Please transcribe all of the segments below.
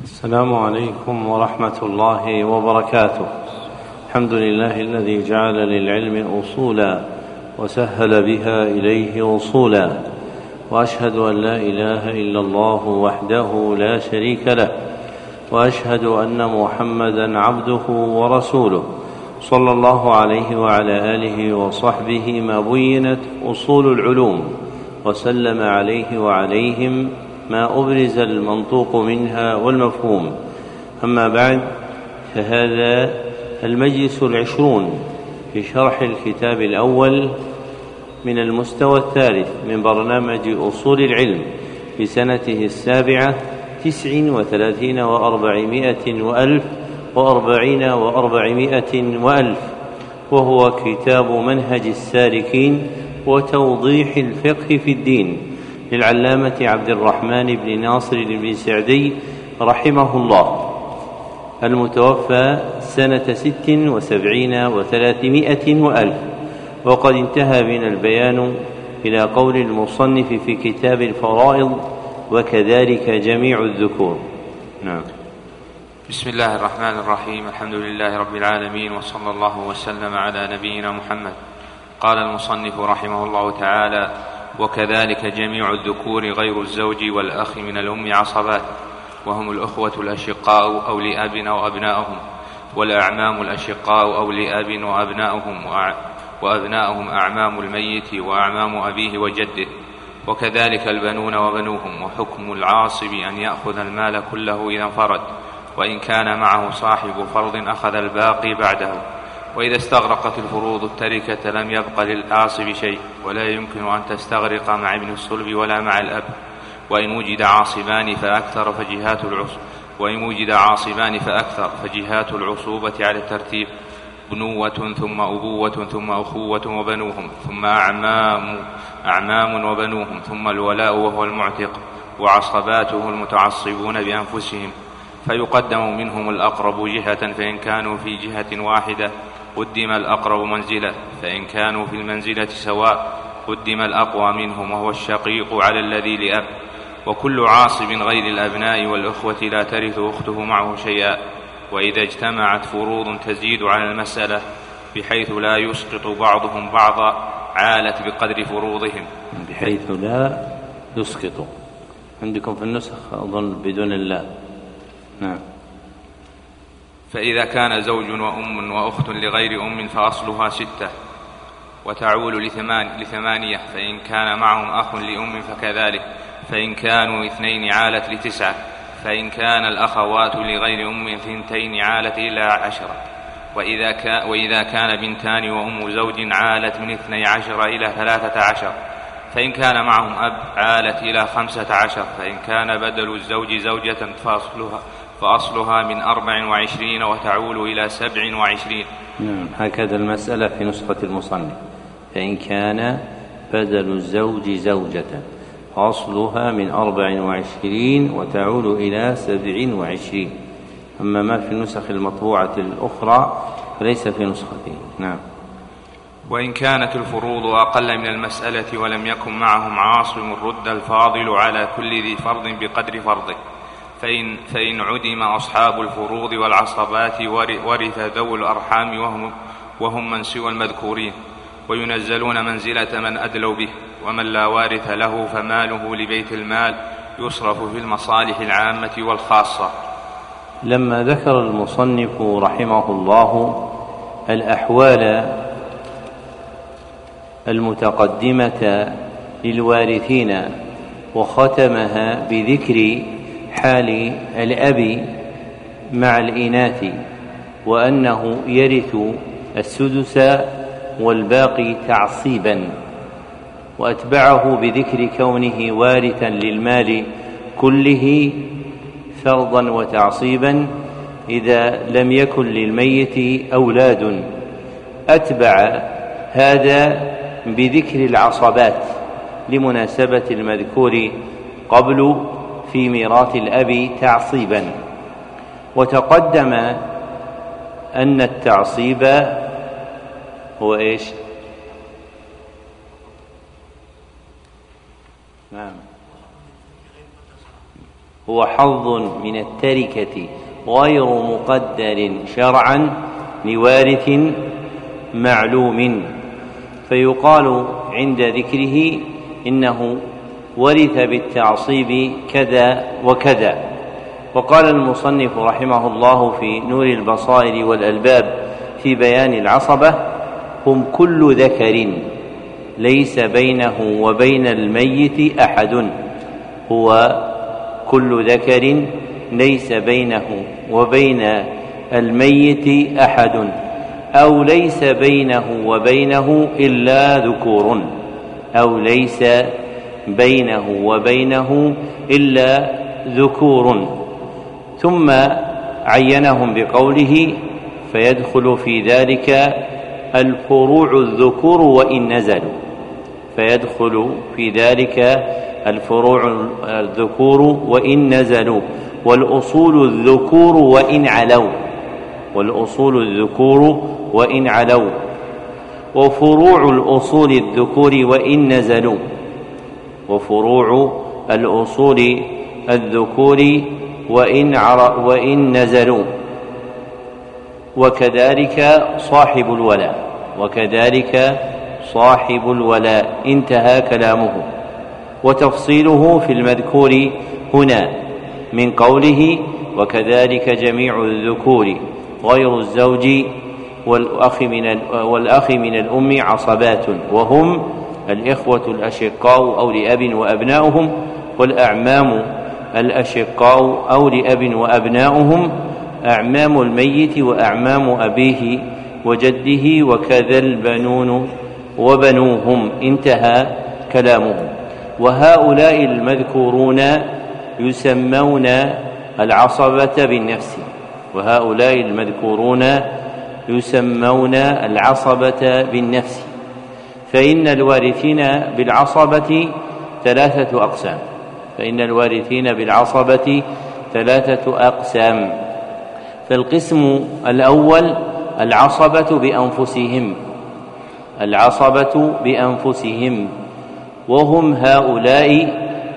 السلام عليكم ورحمة الله وبركاته. الحمد لله الذي جعل للعلم أصولا وسهل بها إليه وصولا، وأشهد أن لا إله إلا الله وحده لا شريك له، وأشهد أن محمدا عبده ورسوله صلى الله عليه وعلى آله وصحبه ما بينت أصول العلوم، وسلم عليه وعليهم ما أبرز المنطوق منها والمفهوم. أما بعد، فهذا المجلس 20 في شرح الكتاب الأول من المستوى الثالث من برنامج أصول العلم في سنته 7 39 و400 وألف و40 و400 وألف، وهو كتاب منهج السالكين وتوضيح الفقه في الدين للعلامة عبد الرحمن بن ناصر بن سعدي رحمه الله، المتوفى سنة 76 و300 وألف. وقد انتهى بنا البيان إلى قول المصنف في كتاب الفرائض: وكذلك جميع الذكور. نعم. بسم الله الرحمن الرحيم. الحمد لله رب العالمين، وصلى الله وسلم على نبينا محمد. قال المصنف رحمه الله تعالى: وكذلك جميع الذكور غير الزوج والأخ من الأم عصبات، وهم الأخوة الأشقاء أو لأب أو أبناؤهم، والأعمام الأشقاء أو لأب وأبناؤهم، وأبناؤهم أعمام الميت وأعمام أبيه وجده، وكذلك البنون وبنوهم. وحكم العاصب أن يأخذ المال كله إذا انفرد، وإن كان معه صاحب فرض أخذ الباقي بعده. وإذا استغرقت الفروض التركة لم يبق للعاصب شيء، ولا يمكن أن تستغرق مع ابن الصلب ولا مع الأب. وإن وجد عاصبان فأكثر فجهات العصوبة على الترتيب: بنوة ثم أبوة ثم أخوة وبنوهم، ثم أعمام وبنوهم، ثم الولاء وهو المعتق، وعصباته المتعصبون بأنفسهم، فيقدم منهم الأقرب جهة، فإن كانوا في جهة واحدة قدم الأقرب منزلة، فإن كانوا في المنزلة سواء قدم الأقوى منهم، وهو الشقيق على الذي لأب. وكل عاصب غير الأبناء والأخوة لا ترث أخته معه شيئا. وإذا اجتمعت فروض تزيد على المسألة بحيث لا يسقط بعضهم بعضا عالت بقدر فروضهم. بحيث لا يسقط، عندكم في النسخ أظن بدون الله. نعم. فإذا كان زوج وأم وأخت لغير أم فأصلها 6 وتعول ل8، فإن كان معهم أخ لأم فكذلك، فإن كانوا 2 عالت ل9، فإن كان الأخوات لغير أم 2 عالت إلى 10، وإذا كان بنتان وأم زوج عالت من 12 إلى 13، فإن كان معهم أب عالت إلى 15، فإن كان بدل الزوج زوجة فأصلها من 24 وتعول إلى 27. هكذا المسألة في نسخة المصنف: فإن كان بدل الزوج زوجة أصلها من 24 وتعول إلى 27. أما ما في النسخ المطبوعة الأخرى فليس في نسختي. نعم. وإن كانت الفروض أقل من المسألة ولم يكن معهم عاصم رد الفاضل على كل ذي فرض بقدر فرضه، فإن عدم أصحاب الفروض والعصبات ورث ذوو الأرحام وهم من سوى المذكورين، وينزلون منزلة من أدلوا به. ومن لا وارث له فماله لبيت المال يصرف في المصالح العامة والخاصة. لما ذكر المصنف رحمه الله الأحوال المتقدمة للوارثين وختمها بذكر حال الأب مع الإناث، وأنه يرث السدس والباقي تعصيبا، وأتبعه بذكر كونه وارثا للمال كله فرضا وتعصيبا إذا لم يكن للميت أولاد. أتبع هذا بذكر العصبات لمناسبة المذكور قبل في ميراث الأب تعصيبا. وتقدم أن التعصيب هو إيش؟ نعم. هو حظ من التركة غير مقدر شرعا لوارث معلوم، فيقال عند ذكره إنه ورث بالتعصيب كذا وكذا. وقال المصنف رحمه الله في نور البصائر والألباب في بيان العصبة: هم كل ذكر ليس بينه وبين الميت أحد. هو كل ذكر ليس بينه وبين الميت أحد، أو ليس بينه وبينه إلا ذكور، أو ليس بينه وبينه إلا ذكور. ثم عينهم بقوله: فيدخل في ذلك الفروع الذكور وإن نزلوا. فيدخل في ذلك الفروع الذكور وإن نزلوا، والأصول الذكور وإن علوا، والأصول الذكور وإن علوا، وفروع الأصول الذكور وإن نزلوا، وفروع الأصول الذكور وإن نزلوا. وكذلك صاحب الولاء، وكذلك صاحب الولاء. انتهى كلامه. وتفصيله في المذكور هنا من قوله: وكذلك جميع الذكور غير الزوج والأخ من الأم عصبات، وهم الإخوة الأشقاء أو لأب وأبناؤهم، والأعمام الأشقاء أو لأب وأبناؤهم، أعمام الميت وأعمام أبيه وجده، وكذا البنون وبنوهم. انتهى كلامه. وهؤلاء المذكورون يسمون العصبة بالنفس، وهؤلاء المذكورون يسمون العصبة بالنفس. فإن الوارثين بالعصبة ثلاثة أقسام، فإن الوارثين بالعصبة ثلاثة أقسام. فالقسم الأول العصبة بأنفسهم، العصبة بأنفسهم، وهم هؤلاء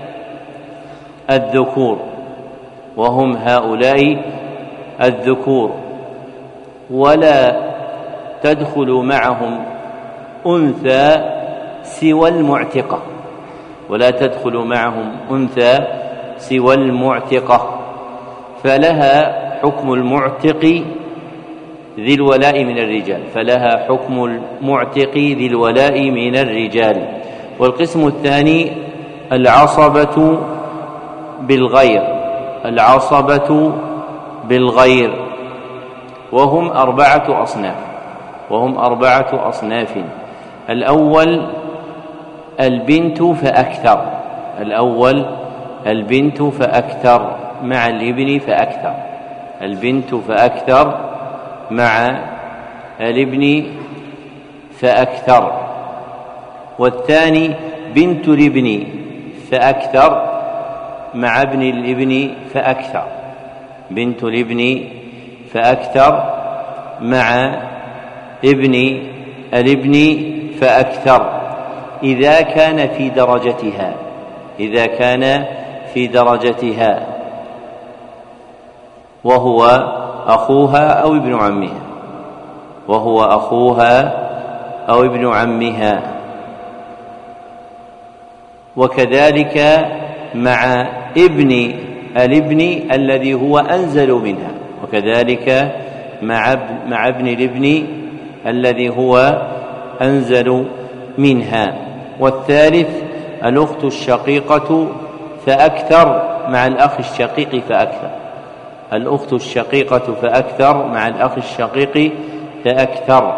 الذكور، وهم هؤلاء الذكور، ولا تدخل معهم أنثى سوى المعتقة، ولا تدخل معهم أنثى سوى المعتقة، فلها حكم المعتق ذي الولاء من الرجال، فلها حكم المعتق ذي الولاء من الرجال. والقسم الثاني العصبة بالغير، العصبة بالغير، وهم أربعة أصناف، وهم أربعة أصناف. الأول البنت فأكثر، الأول البنت فأكثر مع الابن فأكثر، البنت فأكثر مع الابن فأكثر. والثاني بنت الابن فأكثر مع ابن الابن فأكثر، بنت الابن فأكثر مع ابن الابن فأكثر، إذا كان في درجتها، إذا كان في درجتها، وهو أخوها أو ابن عمها، وهو أخوها أو ابن عمها. وكذلك مع ابن الابن الذي هو أنزل منها، وكذلك مع ابن الابن الذي هو أنزل منها. والثالث الأخت الشقيقة فأكثر مع الأخ الشقيق فأكثر، الأخت الشقيقة فأكثر مع الأخ الشقيق فأكثر.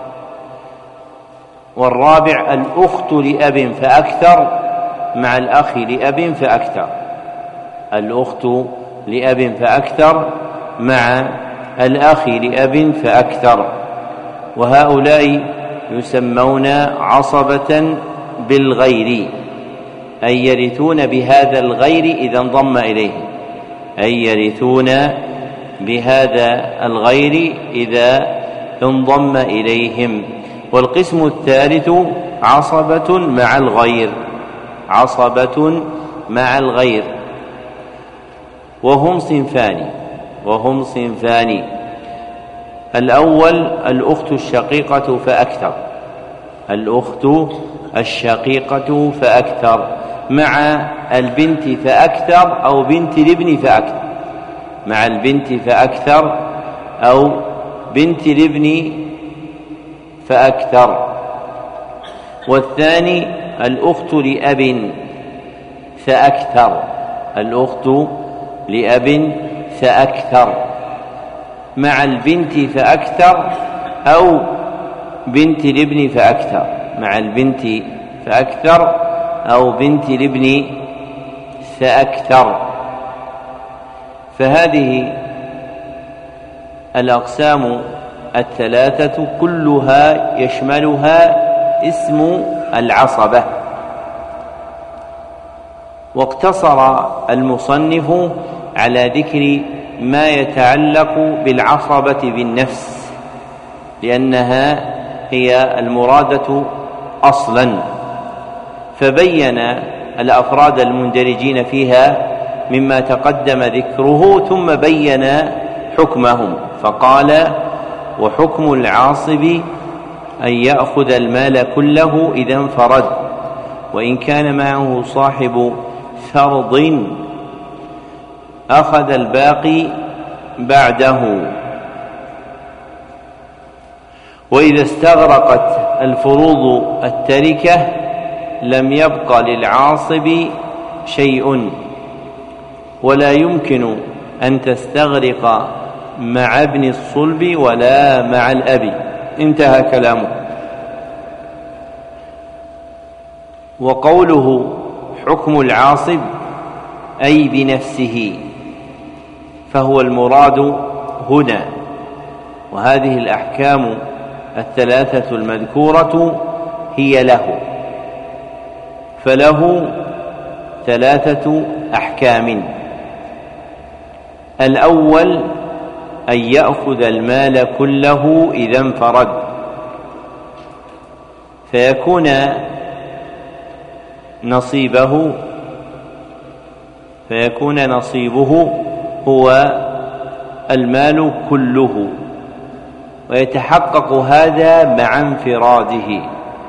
والرابع الأخت لأب فأكثر مع الأخ لأب فأكثر، الأخت لأب فأكثر مع الأخ لأب فأكثر. وهؤلاء يسمون عصبة بالغير، أي يرثون بهذا الغير إذا انضم إليه، أي يرثون بهذا الغير إذا انضم إليهم. والقسم الثالث عصبة مع الغير، عصبة مع الغير، وهم صنفان. الأول الأخت الشقيقة فأكثر، الأخت الشقيقة فأكثر مع البنت فأكثر أو بنت الابن فأكثر، مع البنت فأكثر أو بنت الابن فأكثر. والثاني الأخت لأب فأكثر، الأخت لأب فأكثر مع البنت فأكثر أو بنت الابن فأكثر، مع البنت فأكثر أو بنت الابن فأكثر. فهذه الأقسام الثلاثة كلها يشملها اسم العصبة. واقتصر المصنف على ذكر ما يتعلق بالعصبة بالنفس لأنها هي المرادة أصلا، فبين الأفراد المندرجين فيها مما تقدم ذكره ثم بين حكمهم، فقال: وحكم العاصب أن يأخذ المال كله إذا انفرد، وإن كان معه صاحب فرض أخذ الباقي بعده، وإذا استغرقت الفروض التركة لم يبق للعاصب شيء، ولا يمكن أن تستغرق مع ابن الصلب ولا مع الأب. انتهى كلامه. وقوله حكم العاصب أي بنفسه فهو المراد هنا، وهذه الأحكام الثلاثة المذكورة هي له، فله ثلاثة أحكام. الأول أن يأخذ المال كله إذا انفرد، فيكون نصيبه هو المال كله، ويتحقق هذا مع انفراده،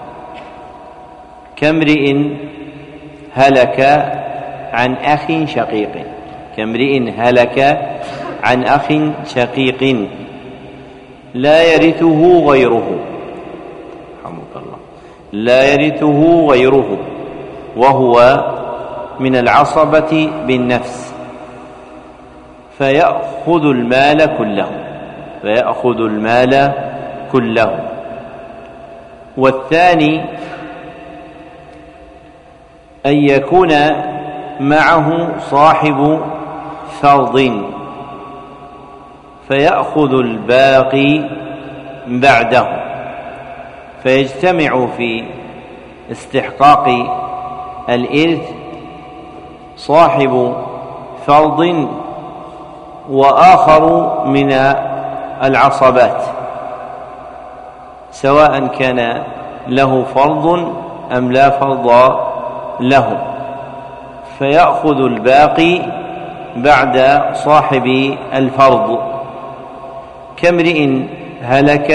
كامرئ هلك عن أخ شقيق، كامرئ هلك عن أخ شقيق لا يرثه غيره، رحمك الله، لا يرثه غيره، وهو من العصبة بالنفس، فيأخذ المال كله. والثاني أن يكون معه صاحب فرض فيأخذ الباقي بعده، فيجتمع في استحقاق الإرث صاحب فرض وآخر من العصبات، سواء كان له فرض أم لا فرض له، فيأخذ الباقي بعد صاحب الفرض، كامرئ هلك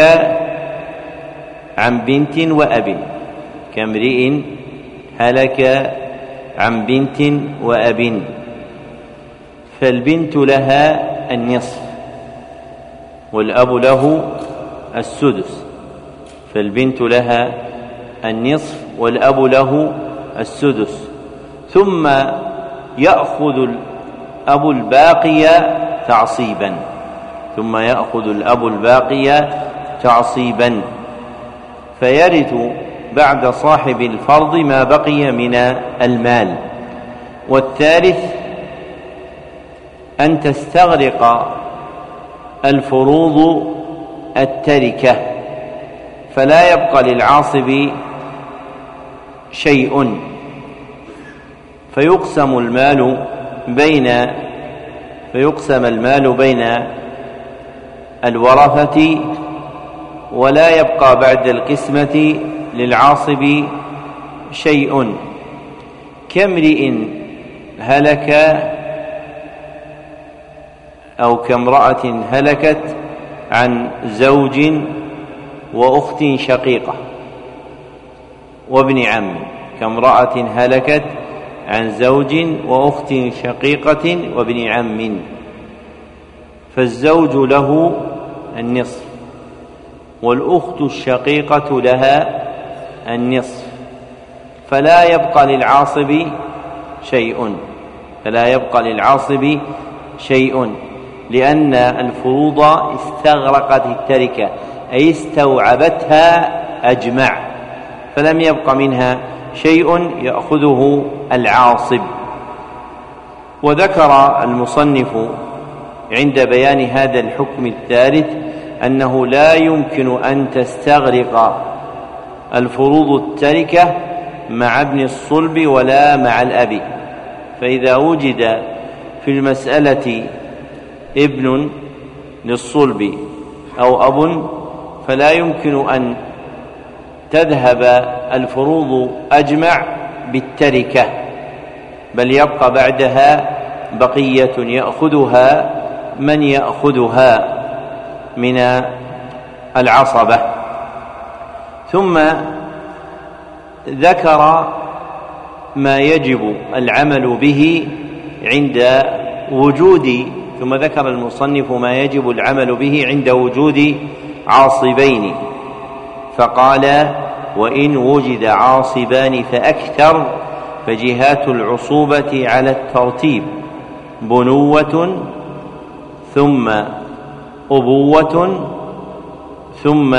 عن بنت وأب، كامرئ هلك عن بنت وأب، فالبنت لها النصف والأب له السدس، فالبنت لها النصف والأب له السدس، ثم يأخذ الأب الباقي تعصيبا، فيرث بعد صاحب الفرض ما بقي من المال. والثالث أن تستغرق الفروض التركة فلا يبقى للعاصب شيء، فيقسم المال بين الورثة، ولا يبقى بعد القسمة للعاصب شيء، كامرئ هلك أو كامرأة هلكت عن زوج وأخت شقيقة وابن عم، كامرأة هلكت عن زوج وأخت شقيقة وابن عم، فالزوج له النصف والأخت الشقيقة لها النصف، فلا يبقى للعاصب شيء لأن الفروض استغرقت التركة أي استوعبتها أجمع، فلم يبق منها شيء يأخذه العاصب. وذكر المصنف عند بيان هذا الحكم الثالث أنه لا يمكن أن تستغرق الفروض التركة مع ابن الصلب ولا مع الأب، فإذا وجد في المسألة ابن للصلب أو أب فلا يمكن أن تذهب الفروض أجمع بالتركة، بل يبقى بعدها بقية يأخذها من يأخذها من العصبة. ثم ذكر ما يجب العمل به عند وجود ثم ذكر المصنف ما يجب العمل به عند وجود عاصبين، فقال: وإن وجد عاصبان فأكثر فجهات العصوبة على الترتيب: بنوة ثم أبوة ثم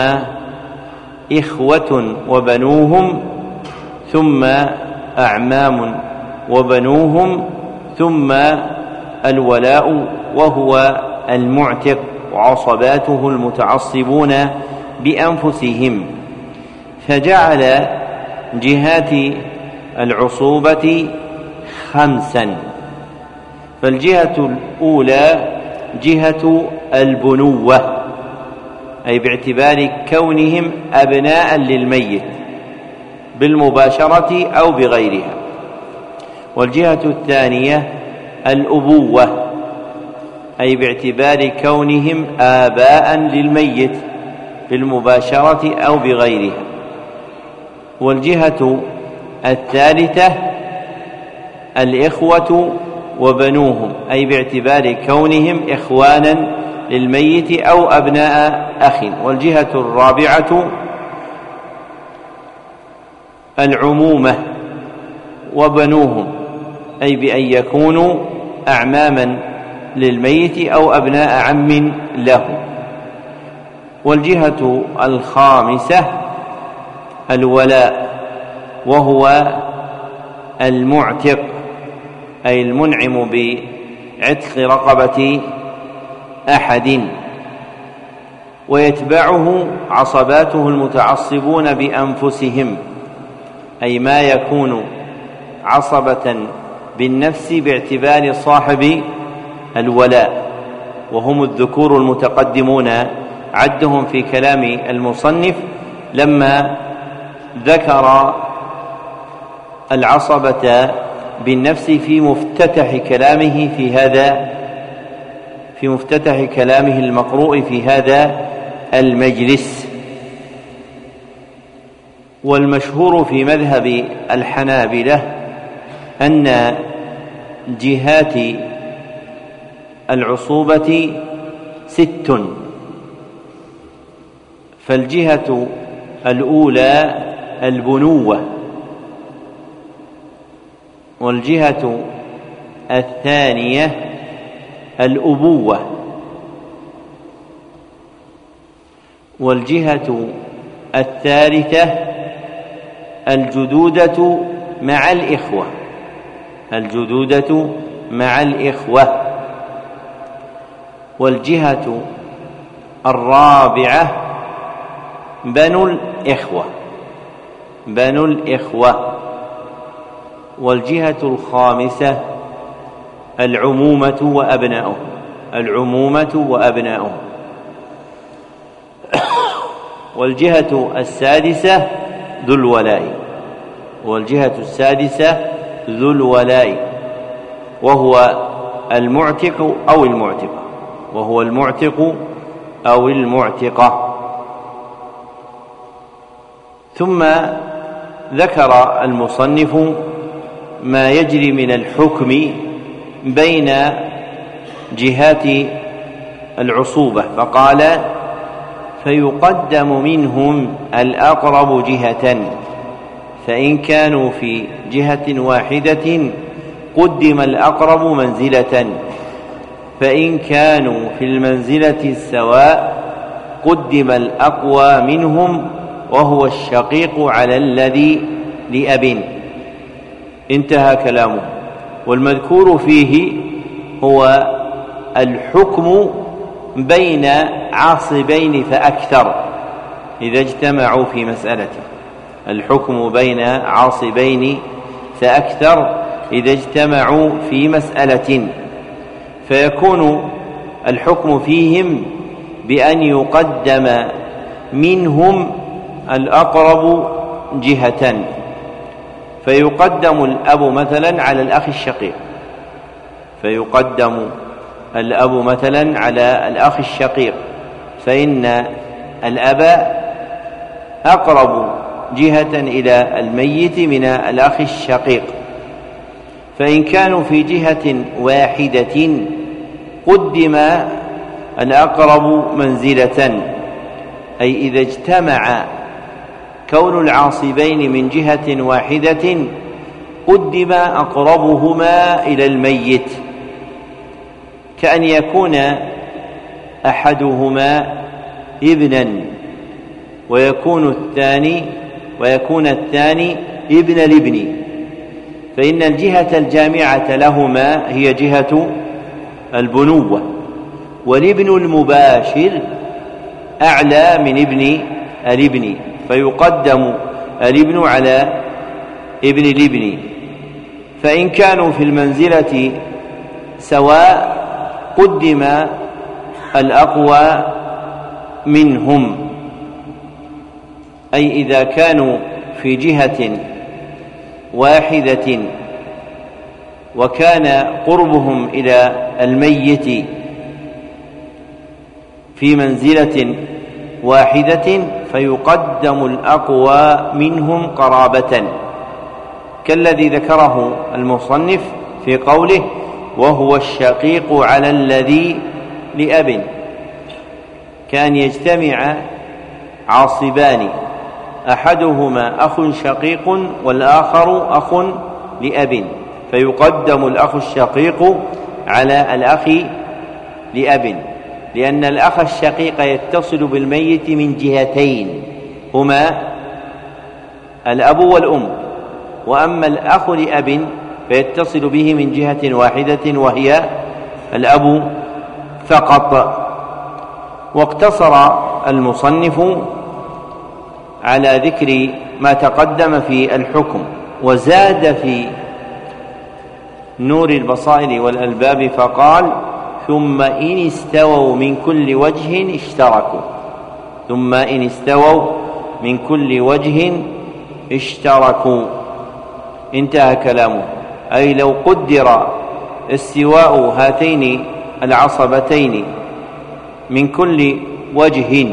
إخوة وبنوهم ثم أعمام وبنوهم ثم الولاء وهو المعتق وعصباته المتعصبون بأنفسهم، فجعل جهات العصوبة 5. فالجهة الأولى جهة البنوة، أي باعتبار كونهم أبناء للميت بالمباشرة أو بغيرها. والجهة الثانية الأبوة، أي باعتبار كونهم آباء للميت بالمباشرة أو بغيرها. والجهة الثالثة الإخوة وبنوهم، أي باعتبار كونهم إخوانا للميت أو أبناء أخ. والجهة الرابعة العمومة وبنوهم، أي بأن يكونوا أعماما للميت أو أبناء عم له. والجهة الخامسة الولاء، وهو المعتق، أي المنعم بعتق رقبة أحد. ويتبعه عصباته المتعصبون بأنفسهم، أي ما يكون عصبة بالنفس باعتبار صاحب الولاء، وهم الذكور المتقدمون عدهم في كلام المصنف لما ذكر العصبة بالنفس في مفتتح كلامه المقروء في هذا المجلس. والمشهور في مذهب الحنابلة أن جهات العصوبة 6. فالجهة الأولى البنوة، والجهة الثانية الأبوة، والجهة الثالثة الجدودة مع الإخوة، والجهة الرابعة بنو الإخوة، والجهة الخامسة العمومة وأبناؤهم، والجهة السادسة ذو الولاء، وهو المعتق أو المعتقة. وهو المعتق أو المعتقة. ثم ذكر المصنف ما يجري من الحكم بين جهات العصوبة، فقال: فيقدم منهم الأقرب جهة، فإن كانوا في جهة واحدة قدم الأقرب منزلة، فإن كانوا في المنزلة السواء قدم الأقوى منهم وهو الشقيق على الذي لأب. انتهى كلامه. والمذكور فيه هو الحكم بين عاصبين فأكثر إذا اجتمعوا في مسألة، الحكم بين عاصبين فأكثر إذا اجتمعوا في مسألة، فيكون الحكم فيهم بأن يقدم منهم الأقرب جهة، فيقدم الأب مثلا على الأخ الشقيق، فيقدم الأب مثلا على الأخ الشقيق، فإن الأب أقرب جهة إلى الميت من الأخ الشقيق. فإن كانوا في جهة واحدة قدم الأقرب منزلة، أي إذا اجتمع كون العاصبين من جهة واحدة قدم أقربهما إلى الميت، كأن يكون أحدهما ابنا ويكون الثاني ابن الابن، فإن الجهة الجامعة لهما هي جهة البنوة، والابن المباشر أعلى من ابن الابن، فيقدم الابن على ابن الابن. فإن كانوا في المنزلة سواء قدم الأقوى منهم، أي إذا كانوا في جهة واحدة وكان قربهم إلى الميت في منزلة واحدة فيقدم الأقوى منهم قرابة، كالذي ذكره المصنف في قوله: وهو الشقيق على الذي لأب، كأن يجتمع عاصبان أحدهما أخ شقيق والآخر أخ لأب، فيقدم الأخ الشقيق على الأخ لأب، لأن الأخ الشقيق يتصل بالميت من جهتين هما الأب والأم، وأما الأخ لأب فيتصل به من جهة واحدة وهي الأب فقط. واقتصر المصنف على ذكر ما تقدم في الحكم، وزاد في نور البصائر والألباب فقال: ثم إن استووا من كل وجه اشتركوا، ثم إن استووا من كل وجه اشتركوا. انتهى كلامه. أي لو قدر استواء هاتين العصبتين من كل وجه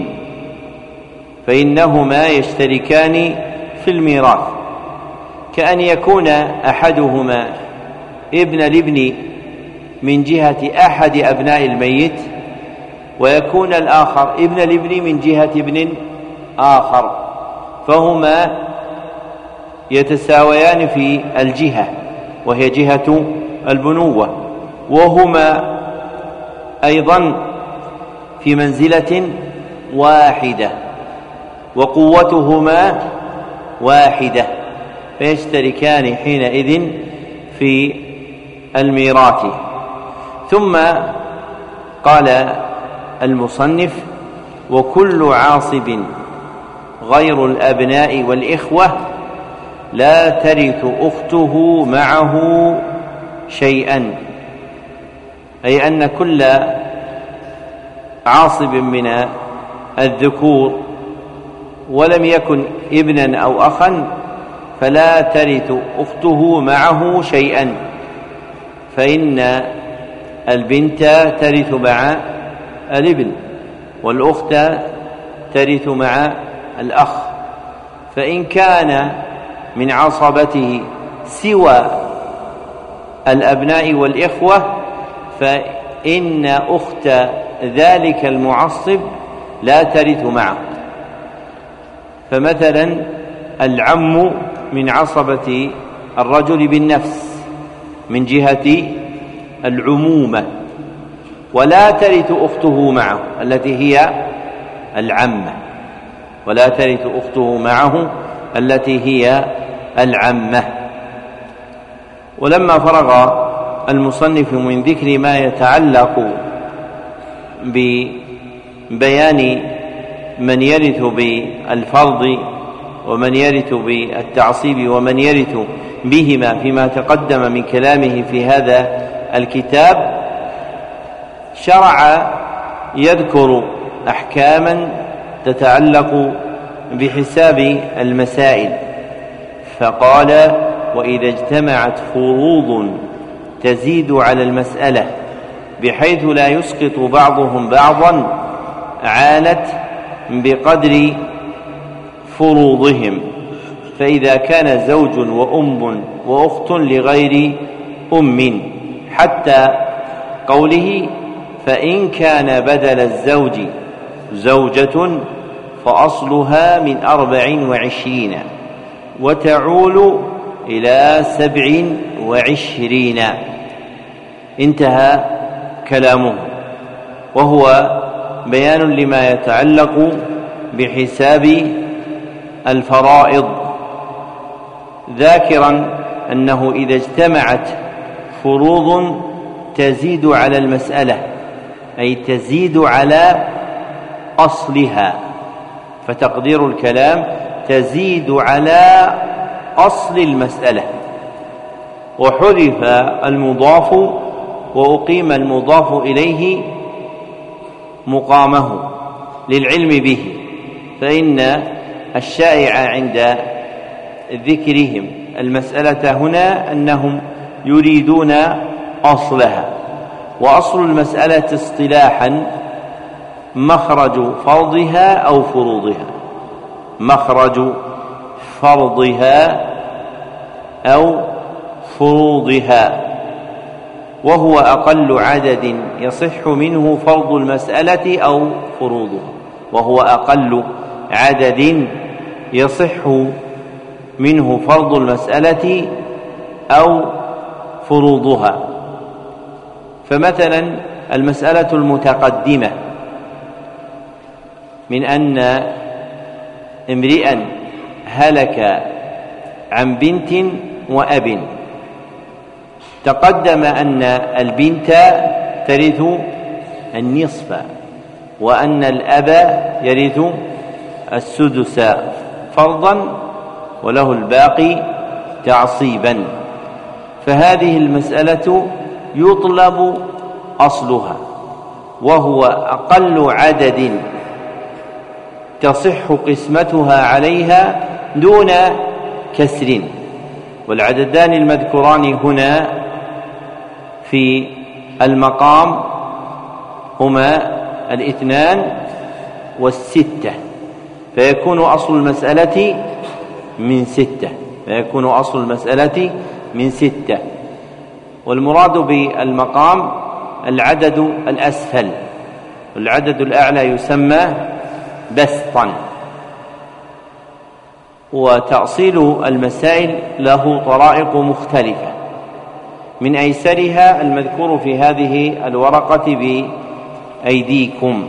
فإنهما يشتركان في الميراث، كأن يكون أحدهما ابن الابن من جهة أحد أبناء الميت، ويكون الآخر ابن الابن من جهة ابن آخر، فهما يتساويان في الجهة وهي جهة البنوة، وهما أيضا في منزلة واحدة وقوتهما واحدة، فيشتركان حينئذ في الميراث. ثم قال المصنف: وكل عاصب غير الأبناء والإخوة لا ترث أخته معه شيئا، أي أن كل عاصب من الذكور ولم يكن ابنا أو أخا فلا ترث أخته معه شيئا، فإن البنت ترث مع الابن، والأخت ترث مع الأخ. فإن كان من عصبته سوى الأبناء والإخوة فإن أخت ذلك المعصب لا ترث معه. فمثلا العم من عصبة الرجل بالنفس من جهة العمومة، ولا ترث أخته معه التي هي العمة، ولا ترث أخته معه التي هي العمة. ولما فرغ المصنف من ذكر ما يتعلق ببيان من يرث بالفرض ومن يرث بالتعصيب ومن يرث بهما فيما تقدم من كلامه في هذا الكتاب، شرع يذكر أحكاما تتعلق بحساب المسائل، فقال: وإذا اجتمعت فروض تزيد على المسألة بحيث لا يسقط بعضهم بعضا عالت بقدر فروضهم، فإذا كان زوج وأم وأخت لغير أم، حتى قوله: فإن كان بدل الزوج زوجة فأصلها من 24 وتعول إلى 27. انتهى كلامه، وهو بيان لما يتعلق بحساب الفرائض، ذاكرا أنه إذا اجتمعت فروض تزيد على المسألة أي تزيد على أصلها، فتقدير الكلام تزيد على أصل المسألة، وحذف المضاف وأقيم المضاف إليه مقامه للعلم به، فإن الشائع عند ذكرهم المسألة هنا أنهم يريدون أصلها، وأصل المسألة اصطلاحا مخرج فرضها أو فروضها، مخرج فرضها أو فروضها، وهو أقل عدد يصح منه فرض المسألة أو فروضها، وهو أقل عدد يصح منه فرض المسألة أو فروضها. فمثلا المسألة المتقدمة من أن امرئا هلك عن بنت وأب، تقدم أن البنت ترث النصف وأن الأب يرث السدس فرضا وله الباقي تعصيبا، فهذه المسألة يطلب أصلها، وهو أقل عدد تصح قسمتها عليها دون كسر. والعددان المذكوران هنا في المقام هما 2 و6، فيكون أصل المسألة من 6، فيكون أصل المسألة من 6. والمراد بالمقام العدد الأسفل، والعدد الأعلى يسمى بسطا. وتأصيل المسائل له طرائق مختلفة، من أيسرها المذكور في هذه الورقة بأيديكم،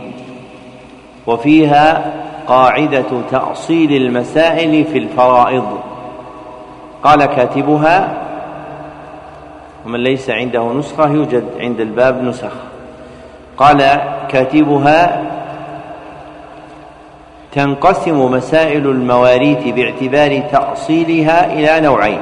وفيها قاعدة تأصيل المسائل في الفرائض. قال كاتبها، ومن ليس عنده نسخة يوجد عند الباب نسخ، قال كاتبها: تنقسم مسائل المواريث باعتبار تأصيلها إلى نوعين.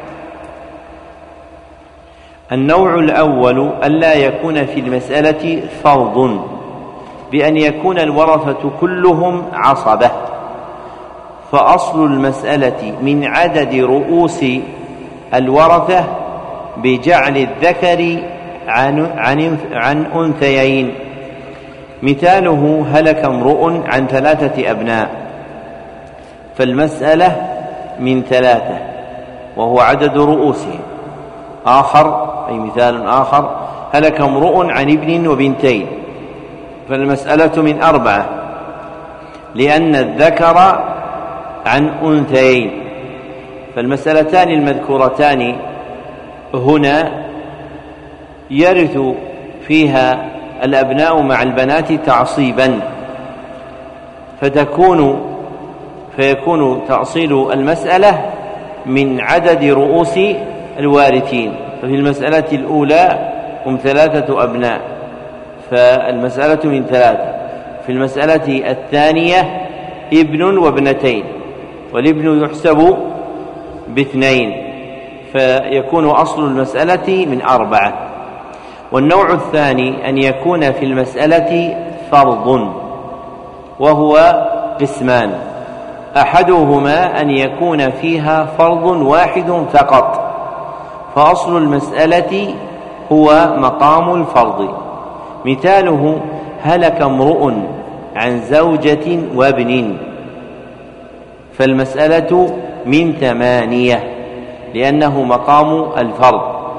النوع الأول ألا يكون في المسألة فرض، بأن يكون الورثة كلهم عصبة، فأصل المسألة من عدد رؤوس الورثة بجعل الذكر عن أنثيين، مثاله: هلك امرؤ عن 3 أبناء، فالمسألة من 3 وهو عدد رؤوسهم. آخر، أي مثال آخر: هلك امرؤ عن ابن وبنتين، فالمسألة من 4 لأن الذكر عن أنثيين. فالمسألتان المذكورتان هنا يرث فيها الأبناء مع البنات تعصيبا، فيكون تأصيل المسألة من عدد رؤوس الوارثين. ففي المسألة الأولى هم 3 أبناء، فالمسألة من 3. في المسألة الثانية ابن وابنتين، والابن يحسب ب2، فيكون أصل المسألة من 4. والنوع الثاني أن يكون في المسألة فرض، وهو قسمان: أحدهما أن يكون فيها فرض واحد فقط، فأصل المسألة هو مقام الفرض. مثاله: هلك امرؤ عن زوجة وابن، فالمسألة من 8 لأنه مقام الفرض.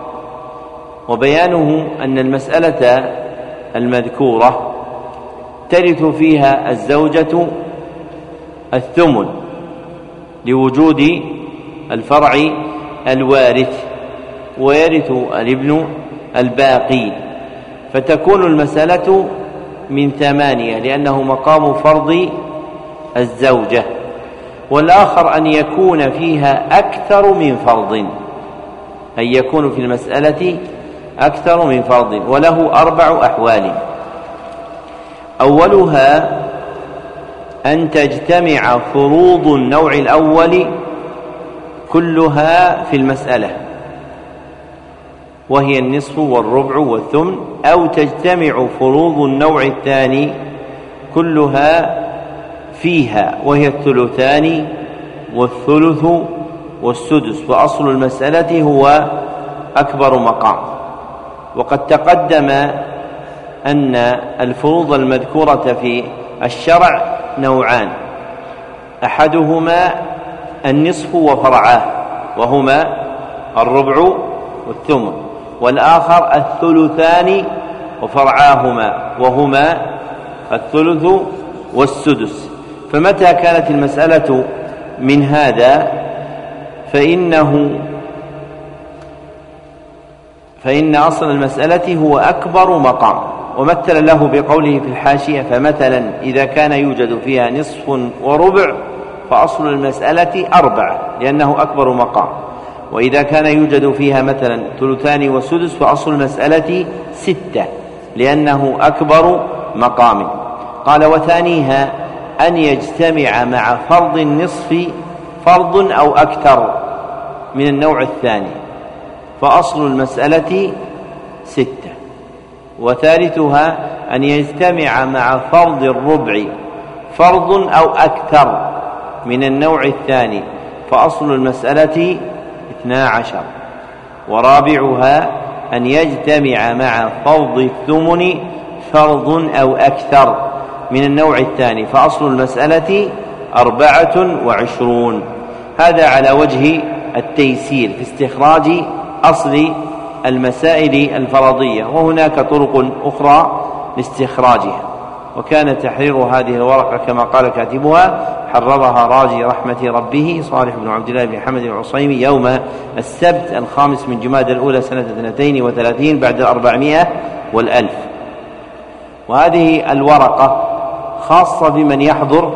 وبيانه أن المسألة المذكورة ترث فيها الزوجة 8 لوجود الفرع الوارث، ويرث الابن الباقي، فتكون المسألة من 8 لأنه مقام فرض الزوجة. والآخر أن يكون فيها أكثر من فرض، أن يكون في المسألة أكثر من فرض، وله 4 أحوال: أولها أن تجتمع فروض النوع الأول كلها في المسألة، وهي النصف والربع والثمن، أو تجتمع فروض النوع الثاني كلها فيها، وهي 2 والثلث والسدس، وأصل المسألة هو أكبر مقام. وقد تقدم أن الفروض المذكورة في الشرع نوعان: أحدهما النصف وفرعاه وهما الربع والثمن، والآخر 2 وفرعاهما وهما الثلث والسدس. فمتى كانت المسألة من هذا فإن أصل المسألة هو أكبر مقام. ومثل له بقوله في الحاشية: فمثلا إذا كان يوجد فيها نصف وربع فأصل المسألة 4 لأنه أكبر مقام، وإذا كان يوجد فيها مثلا 2 وسدس فأصل المسألة 6 لأنه أكبر مقام. قال: وثانيها أن يجتمع مع فرض النصف فرض أو أكثر من النوع الثاني، فأصل المسألة 6. وثالثها أن يجتمع مع فرض الربع فرض أو أكثر من النوع الثاني، فأصل المسألة 12. ورابعها أن يجتمع مع فرض الثمن فرض أو أكثر من النوع الثاني، فأصل المسألة 24. هذا على وجه التيسير في استخراج أصل المسائل الفرضية، وهناك طرق أخرى لاستخراجها. وكان تحرير هذه الورقة كما قال كاتبها: حررها راجي رحمة ربه صالح بن عبد الله بن حمد العصيمي يوم السبت 5 من جمادى الأولى سنة 32 بعد 400 والألف. وهذه الورقة خاصة بمن يحضر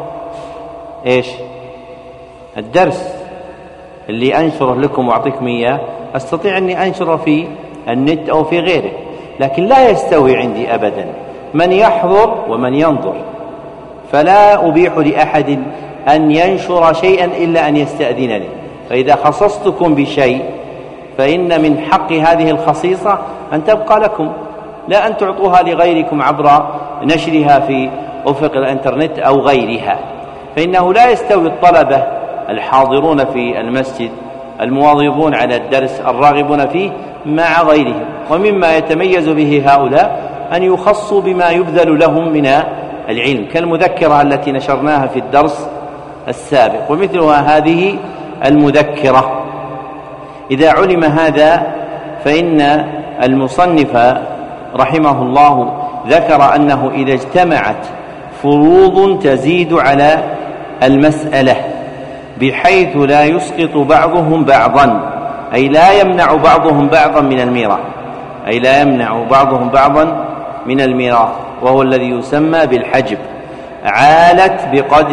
الدرس اللي أنشره لكم وأعطيكم إياه. أستطيع أني أنشره في النت أو في غيره، لكن لا يستوي عندي أبدا من يحضر ومن ينظر، فلا أبيح لأحد أن ينشر شيئا إلا أن يستأذنني. فإذا خصصتكم بشيء فإن من حق هذه الخصيصة أن تبقى لكم، لا أن تعطوها لغيركم عبر نشرها في أفق الإنترنت أو غيرها. فإنه لا يستوي الطلبة الحاضرون في المسجد المواظبون على الدرس الراغبون فيه مع غيرهم. ومما يتميز به هؤلاء أن يخصوا بما يبذل لهم من العلم، كالمذكرة التي نشرناها في الدرس السابق ومثلها هذه المذكرة. إذا علم هذا فإن المصنف رحمه الله ذكر أنه إذا اجتمعت فروض تزيد على المسألة بحيث لا يسقط بعضهم بعضا، أي لا يمنع بعضهم بعضا من الميراث، وهو الذي يسمى بالحجب، عالت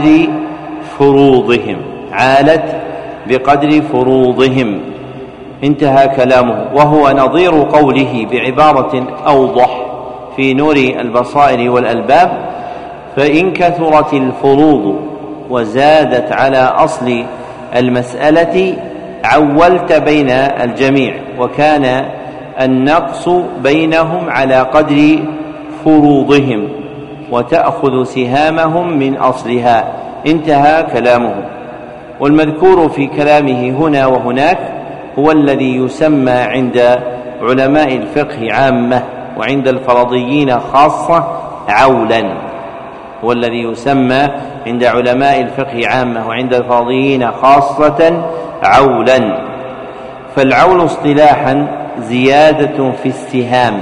بقدر فروضهم. انتهى كلامه، وهو نظير قوله بعبارة أوضح في نور البصائر والألباب: فإن كثرت الفروض وزادت على أصل المسألة عولت بين الجميع، وكان النقص بينهم على قدر فروضهم، وتأخذ سهامهم من أصلها. انتهى كلامه. والمذكور في كلامه هنا وهناك هو الذي يسمى عند علماء الفقه عامة وعند الفرضيين خاصة عولا، هو الذي يسمى عند علماء الفقه عامة وعند الفرضيين خاصة عولا. فالعول اصطلاحا زيادة في السهام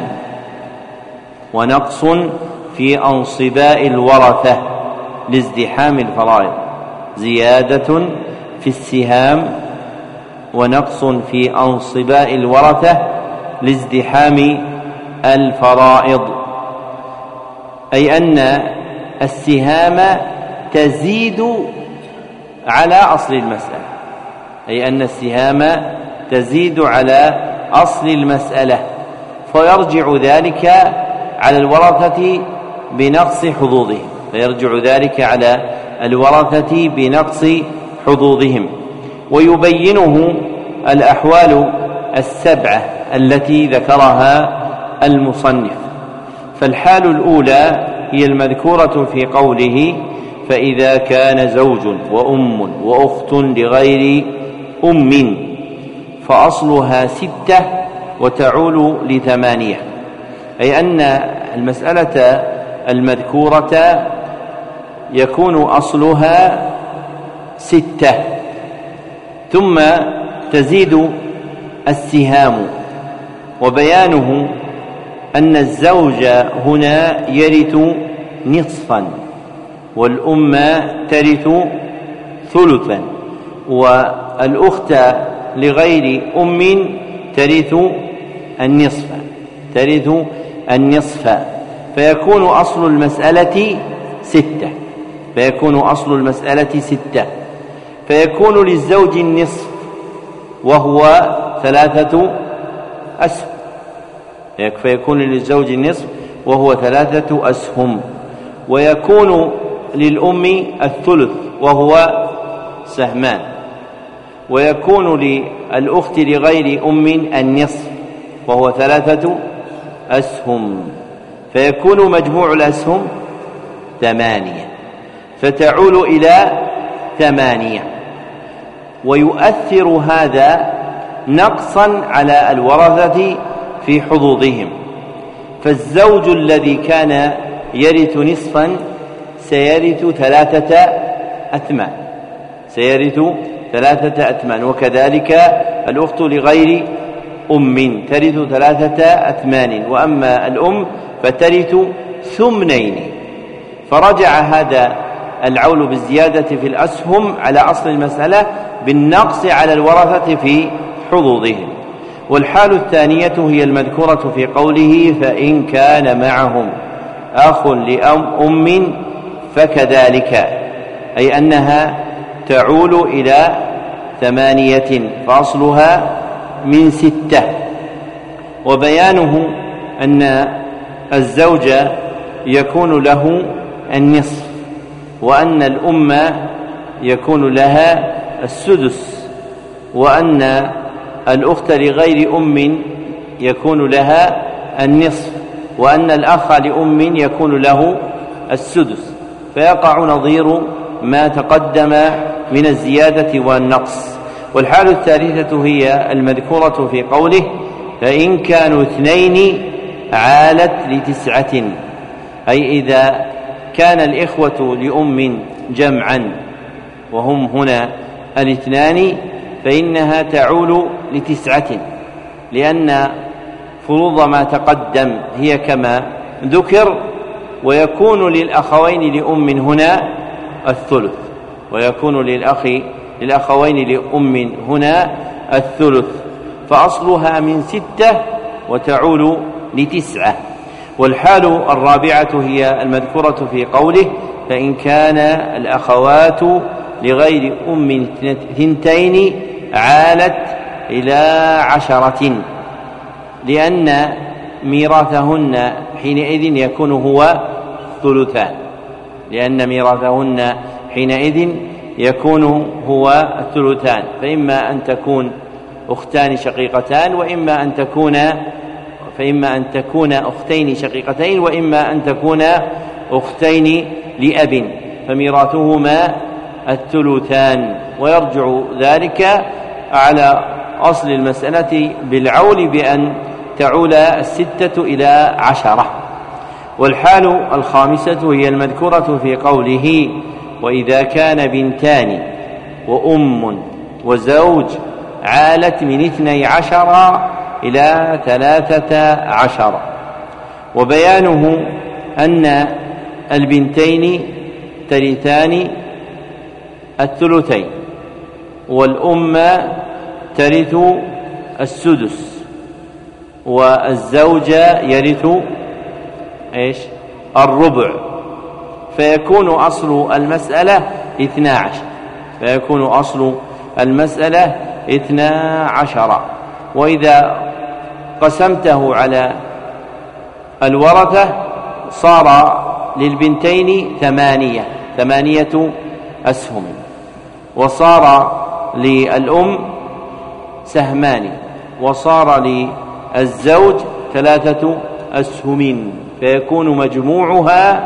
ونقص في أنصباء الورثة لازدحام الفرائض، زيادة في السهام ونقص في أنصباء الورثة لازدحام الفرائض، أي أن السهام تزيد على أصل المسألة، فيرجع ذلك على الورثة بنقص حظوظهم. ويبينه الأحوال السبعة التي ذكرها المصنف. فالحال الأولى هي المذكورة في قوله: فإذا كان زوج وأم وأخت لغير أم فأصلها 6 وتعول ل8، أي أن المسألة المذكورة يكون أصلها 6، ثم تزيد السهام. وبيانه أن الزوج هنا يرث نصفا، والأم ترث ثلثا، والأخت لغير أم ترث النصف، فيكون أصل المسألة 6، فيكون للزوج النصف وهو 3 أسهم، ويكون للأم الثلث وهو سهمان، ويكون للأخت لغير أم النصف وهو 3 أسهم، فيكون مجموع الأسهم 8، فتعول إلى 8. ويؤثر هذا نقصا على الورثة في حظوظهم، فالزوج الذي كان يرث نصفا سيرث 3 أثمان، وكذلك الأخت لغير أم ترث 3 أثمان، وأما الأم فترث 8. فرجع هذا العول بالزيادة في الأسهم على أصل المسألة بالنقص على الورثة في حظوظهم. والحال الثانية هي المذكورة في قوله: فإن كان معهم أخ لأم فكذلك، أي أنها تعول إلى 8 فأصلها من 6. وبيانه أن الزوج يكون له النصف، وأن الأم يكون لها السدس، وأن الأخت لغير أم يكون لها النصف، وأن الأخ لأم يكون له السدس، فيقع نظير ما تقدم من الزيادة والنقص. والحال الثالثة هي المذكورة في قوله: فإن كانوا 2 عالت ل9، أي إذا كان الإخوة لأم جمعا وهم هنا 2 فإنها تعول ل9، لأن فروض ما تقدم هي كما ذكر، ويكون للأخوين لأم هنا الثلث، ويكون للأخوين لأم هنا الثلث، فأصلها من 6 وتعول ل9. والحال الرابعة هي المذكورة في قوله: فإن كان الأخوات لغير أم 2 عالت إلى 10، لأن ميراثهن حينئذ يكون هو ثلثان، لأن ميراثهن حينئذ يكون هو الثلثان، فإما أن تكون أختان شقيقتان، فإما أن تكون أختين شقيقتين، وإما أن تكون أختين لأب، فميراثهما الثلثان، ويرجع ذلك على أصل المسألة بالعول بأن تعول 6 إلى 10. والحال الخامسة هي المذكورة في قوله: وإذا كان بنتان وأم وزوج عالت من 12 إلى 13، وبيانه أن البنتين ترثان الثلثين، والأم ترث السدس، والزوج يرث الربع، فيكون أصل المسألة 12. وإذا قسمته على الورثة صار للبنتين 8 أسهم، وصار للأم 2 وصار للزوج 3 أسهم، فيكون مجموعها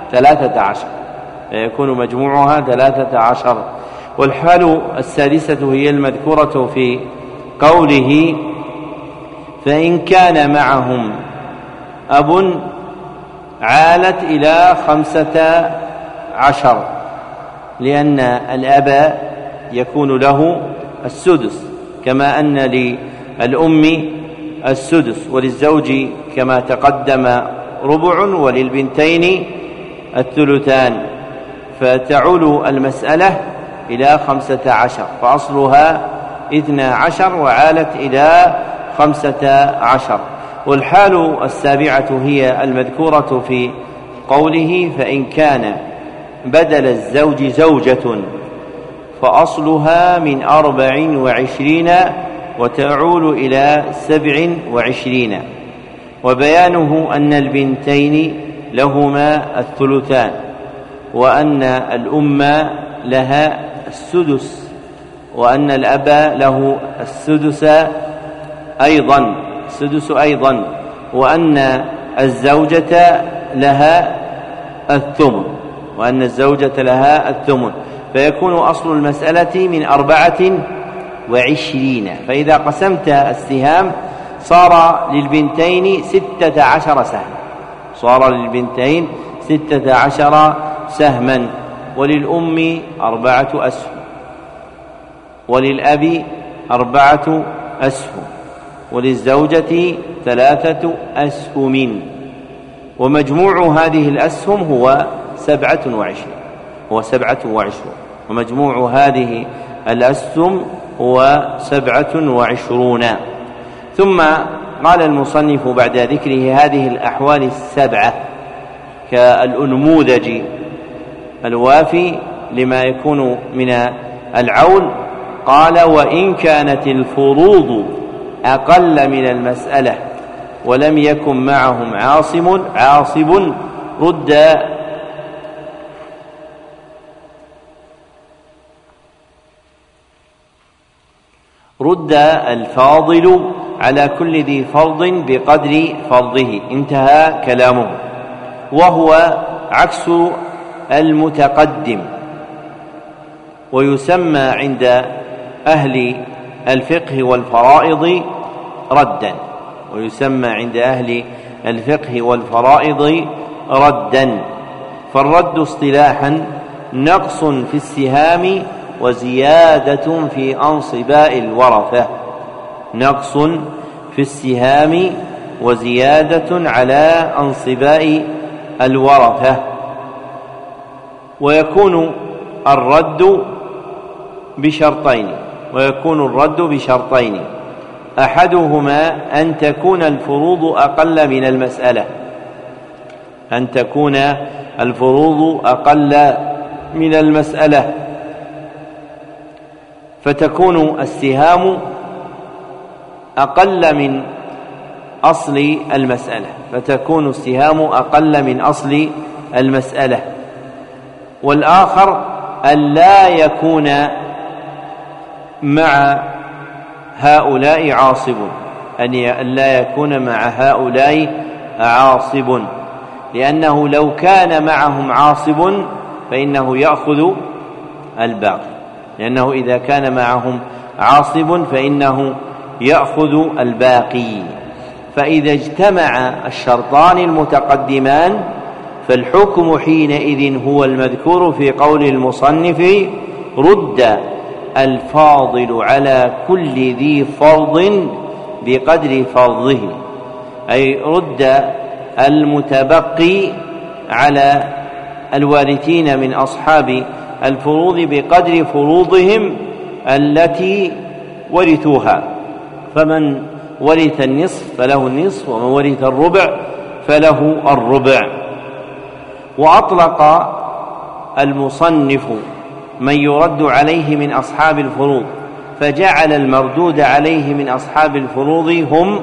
13. والحال السادسة هي المذكورة في قوله: فإن كان معهم أب عالت إلى 15، لأن الأب يكون له السدس، كما أن للأم السدس، وللزوج كما تقدم ربع، وللبنتين الثلثان، فتعول المسألة إلى 15، فأصلها 12 وعالت إلى 15. والحال السابعة هي المذكورة في قوله: فإن كان بدل الزوج زوجة فأصلها من 24 وتعول إلى 27. وبيانه أن البنتين لهما الثلثان، وأن الأم لها السدس، وأن الأب له السدس أيضا، وأن الزوجة لها الثمن، فيكون أصل المسألة من 24. فإذا قسمت السهام صار للبنتين 16 سهما، وللأم 4 أسهم، وللأب 4 أسهم، وللزوجة 3 أسهم، ومجموع هذه الأسهم هو 27. ومجموع هذه الأسهم هو 27. ثم قال المصنف بعد ذكره هذه الأحوال 7 كالأنموذج الوافي لما يكون من العول، قال: وإن كانت الفروض أقل من المسألة ولم يكن معهم عاصب رد الفاضل على كل ذي فرض بقدر فرضه. انتهى كلامه، وهو عكس المتقدم، ويسمى عند أهل الفقه والفرائض ردا، الفقه والفرائض ردا. فالرد اصطلاحا نقص في السهام وزيادة في أنصباء الورثة، نقص في السهام وزيادة على أنصباء الورثة. ويكون الرد بشرطين، أحدهما أن تكون الفروض أقل من المسألة، فتكون السهام أقل من أصل المسألة. والآخر أن لا يكون مع هؤلاء عاصب، لأنه لو كان معهم عاصب فإنه يأخذ الباقي. فإذا اجتمع الشرطان المتقدمان فالحكم حينئذ هو المذكور في قول المصنف: رد الفاضل على كل ذي فرض بقدر فرضه، أي رد المتبقي على الوارثين من أصحاب الفروض بقدر فروضهم التي ورثوها، فمن ورث النصف فله النصف، ومن ورث الربع فله الربع. وأطلق المصنف من يرد عليه من أصحاب الفروض، فجعل المردود عليه من أصحاب الفروض هم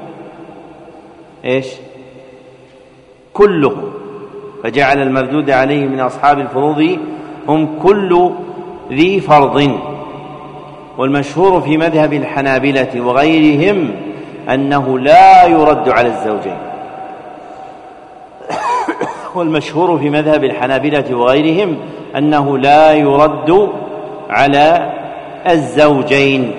كلهم، فجعل المردود عليه من أصحاب الفروض هم كل ذي فرض. والمشهور في مذهب الحنابلة وغيرهم أنه لا يرد على الزوجين.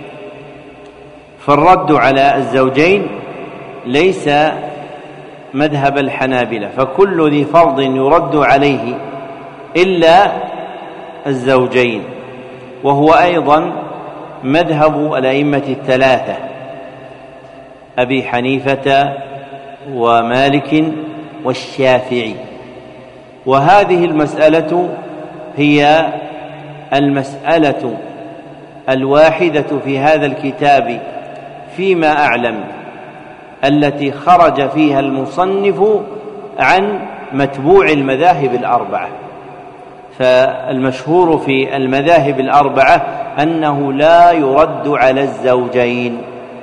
فالرد على الزوجين ليس مذهب الحنابلة، فكل ذي فرض يرد عليه إلا الزوجين، وهو أيضا مذهب الأئمة الثلاثة أبي حنيفة ومالك والشافعي. وهذه المسألة هي المسألة الواحدة في هذا الكتاب فيما أعلم التي خرج فيها المصنف عن متبوع المذاهب الأربعة. فالمشهور في المذاهب الأربعة أنه لا يرد على الزوجين.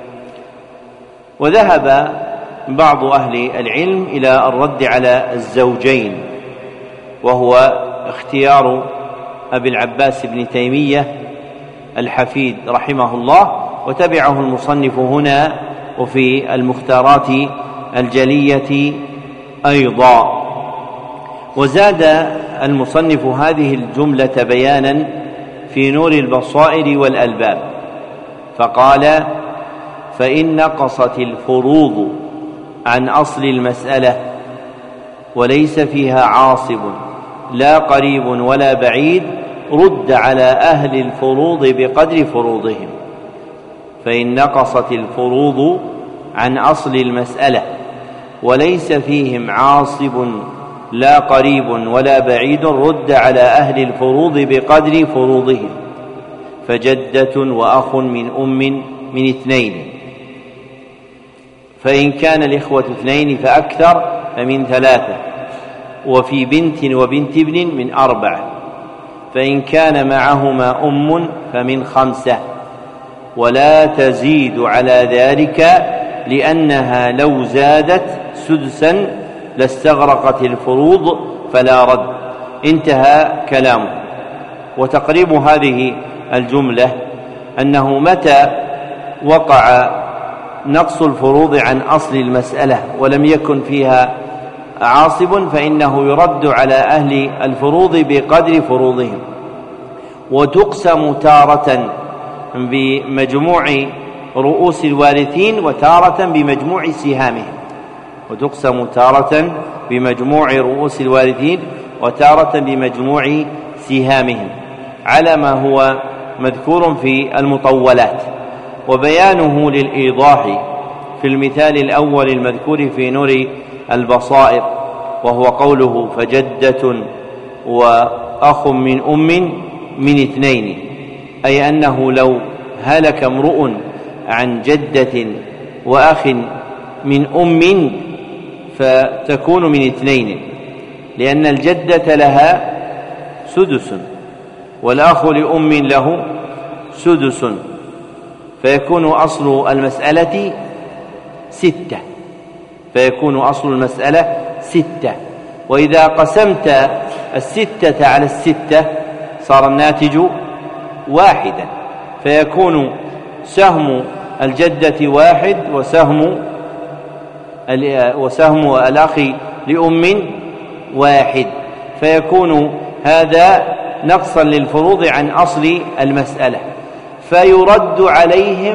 وذهب بعض أهل العلم إلى الرد على الزوجين، وهو اختيار أبي العباس بن تيمية الحفيد رحمه الله، وتبعه المصنف هنا وفي المختارات الجلية أيضا. وزاد المصنف هذه الجملة بيانا في نور البصائر والألباب، فقال: فإن نقصت الفروض عن أصل المسألة وليس فيها عاصب لا قريب ولا بعيد رد على أهل الفروض بقدر فروضهم. فإن نقصت الفروض عن أصل المسألة وليس فيهم عاصب لا قريب ولا بعيد رد على أهل الفروض بقدر فروضهم، فجدة وأخ من أم من 2، فإن كان الإخوة 2 فأكثر فمن 3، وفي بنت وبنت ابن من 4، فإن كان معهما أم فمن 5، ولا تزيد على ذلك لأنها لو زادت سدسا لاستغرقت الفروض فلا رد. انتهى كلامه. وتقريب هذه الجملة أنه متى وقع نقص الفروض عن أصل المسألة ولم يكن فيها عاصب فإنه يرد على أهل الفروض بقدر فروضهم، وتقسم تارة بمجموع رؤوس الوارثين وتارة بمجموع سهامهم. وتقسم تارة بمجموع رؤوس الوارثين وتارة بمجموع سهامهم على ما هو مذكور في المطولات. وبيانه للإيضاح في المثال الأول المذكور في نور البصائر، وهو قوله فجدة وأخ من أم من اثنين، أي أنه لو هلك امرؤ عن جدة وأخ من أم فتكون من اثنين، لأن الجدة لها سدس والأخ لأم له سدس، فيكون أصل المسألة 6، فيكون أصل المسألة 6. وإذا قسمت 6 على 6 صار الناتج 1، فيكون سهم الجدة 1 وسهم الأخ لأم 1، فيكون هذا نقصا للفروض عن أصل المسألة، فيرد عليهم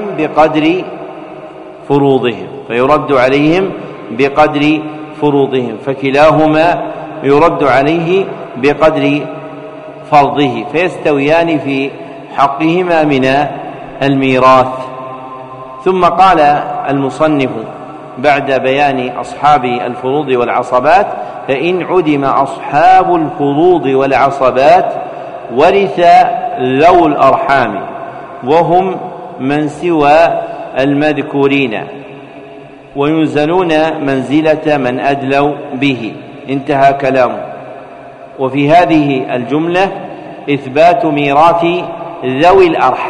بقدر فروضهم، فكلاهما يرد عليه بقدر فرضه، فيستويان في حقهما من الميراث. ثم قال المصنف بعد بيان أصحاب الفروض والعصبات: فإن عدم أصحاب الفروض والعصبات ورث ذو الأرحام وهم من سوى المذكورين وينزلون منزلة من أدلوا به. انتهى كلامه. وفي هذه الجملة إثبات ميراث ذوي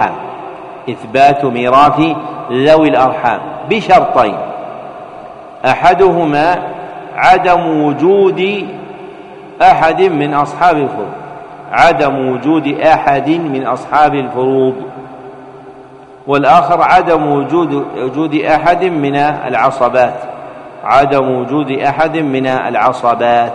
الأرحام، بشرطين: أحدهما عدم وجود أحد من أصحاب الفروض، والآخر عدم وجود أحد من العصبات.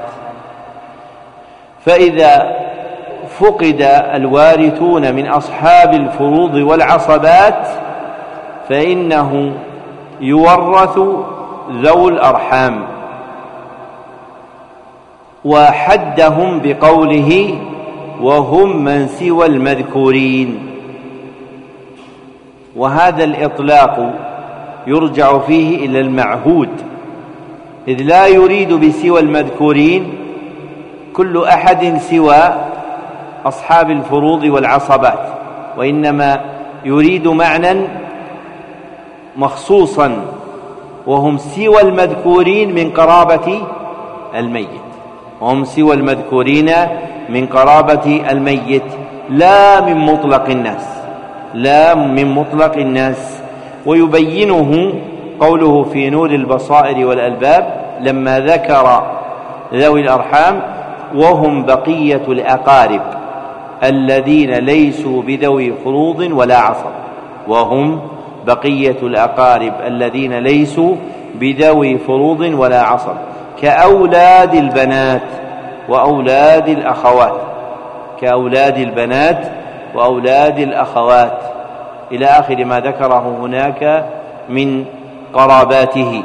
فإذا فقد الوارثون من أصحاب الفروض والعصبات فإنه يورث ذو الأرحام، وحدهم بقوله وهم من سوى المذكورين. وهذا الإطلاق يرجع فيه إلى المعهود، إذ لا يريد بسوى المذكورين كل أحد سوى أصحاب الفروض والعصبات، وإنما يريد معنى مخصوصا وهم سوى المذكورين من قرابة الميت، لا من مطلق الناس. ويبينه قوله في نور البصائر والألباب لما ذكر ذوي الأرحام: وهم بقية الأقارب الذين ليسوا بذوي فروض ولا عصب. وهم بقية الأقارب الذين ليسوا بذوي فروض ولا عصب، كأولاد البنات وأولاد الأخوات إلى آخر ما ذكره هناك من قراباته.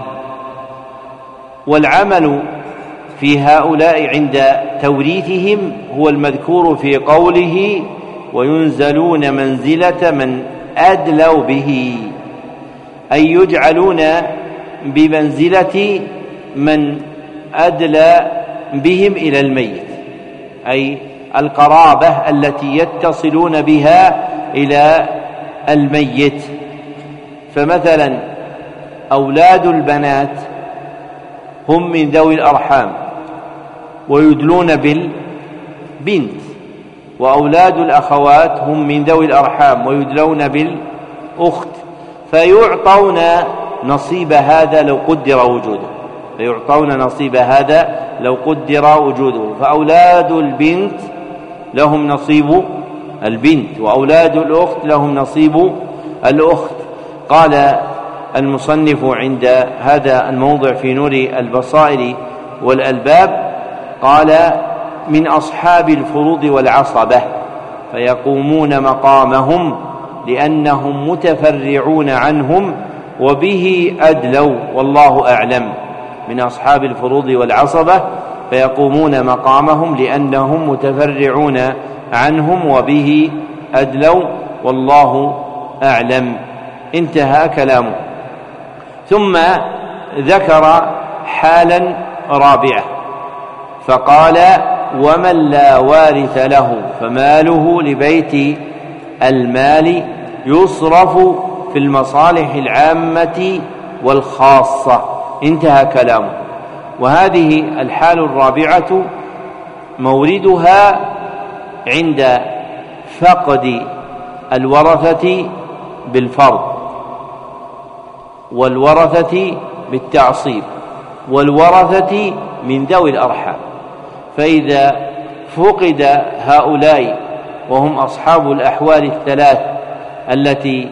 والعمل في هؤلاء عند توريثهم هو المذكور في قوله وينزلون منزلة من أدلوا به، أي يجعلون بمنزلة من أدلى بهم إلى الميت، أي القرابة التي يتصلون بها إلى الميت. فمثلا أولاد البنات هم من ذوي الأرحام ويدلون بالبنت، وأولاد الأخوات هم من ذوي الأرحام ويدلون بالأخت، فيعطون نصيب هذا لو قدر وجوده. فأولاد البنت لهم نصيب البنت، وأولاد الأخت لهم نصيب الأخت. قال المصنف عند هذا الموضع في نور البصائر والألباب قال: من أصحاب الفروض والعصبة، فيقومون مقامهم لأنهم متفرعون عنهم وبه أدلوا والله أعلم. من أصحاب الفروض والعصبة فيقومون مقامهم لأنهم متفرعون عنهم وبه أدلوا والله أعلم. انتهى كلامه. ثم ذكر حالا رابعة فقال: ومن لا وارث له فماله لبيت المال يصرف في المصالح العامة والخاصة. انتهى كلامه. وهذه الحال الرابعة موردها عند فقد الورثة بالفرض والورثة بالتعصيب والورثة من ذوي الأرحام. فإذا فقد هؤلاء وهم أصحاب الأحوال الثلاث التي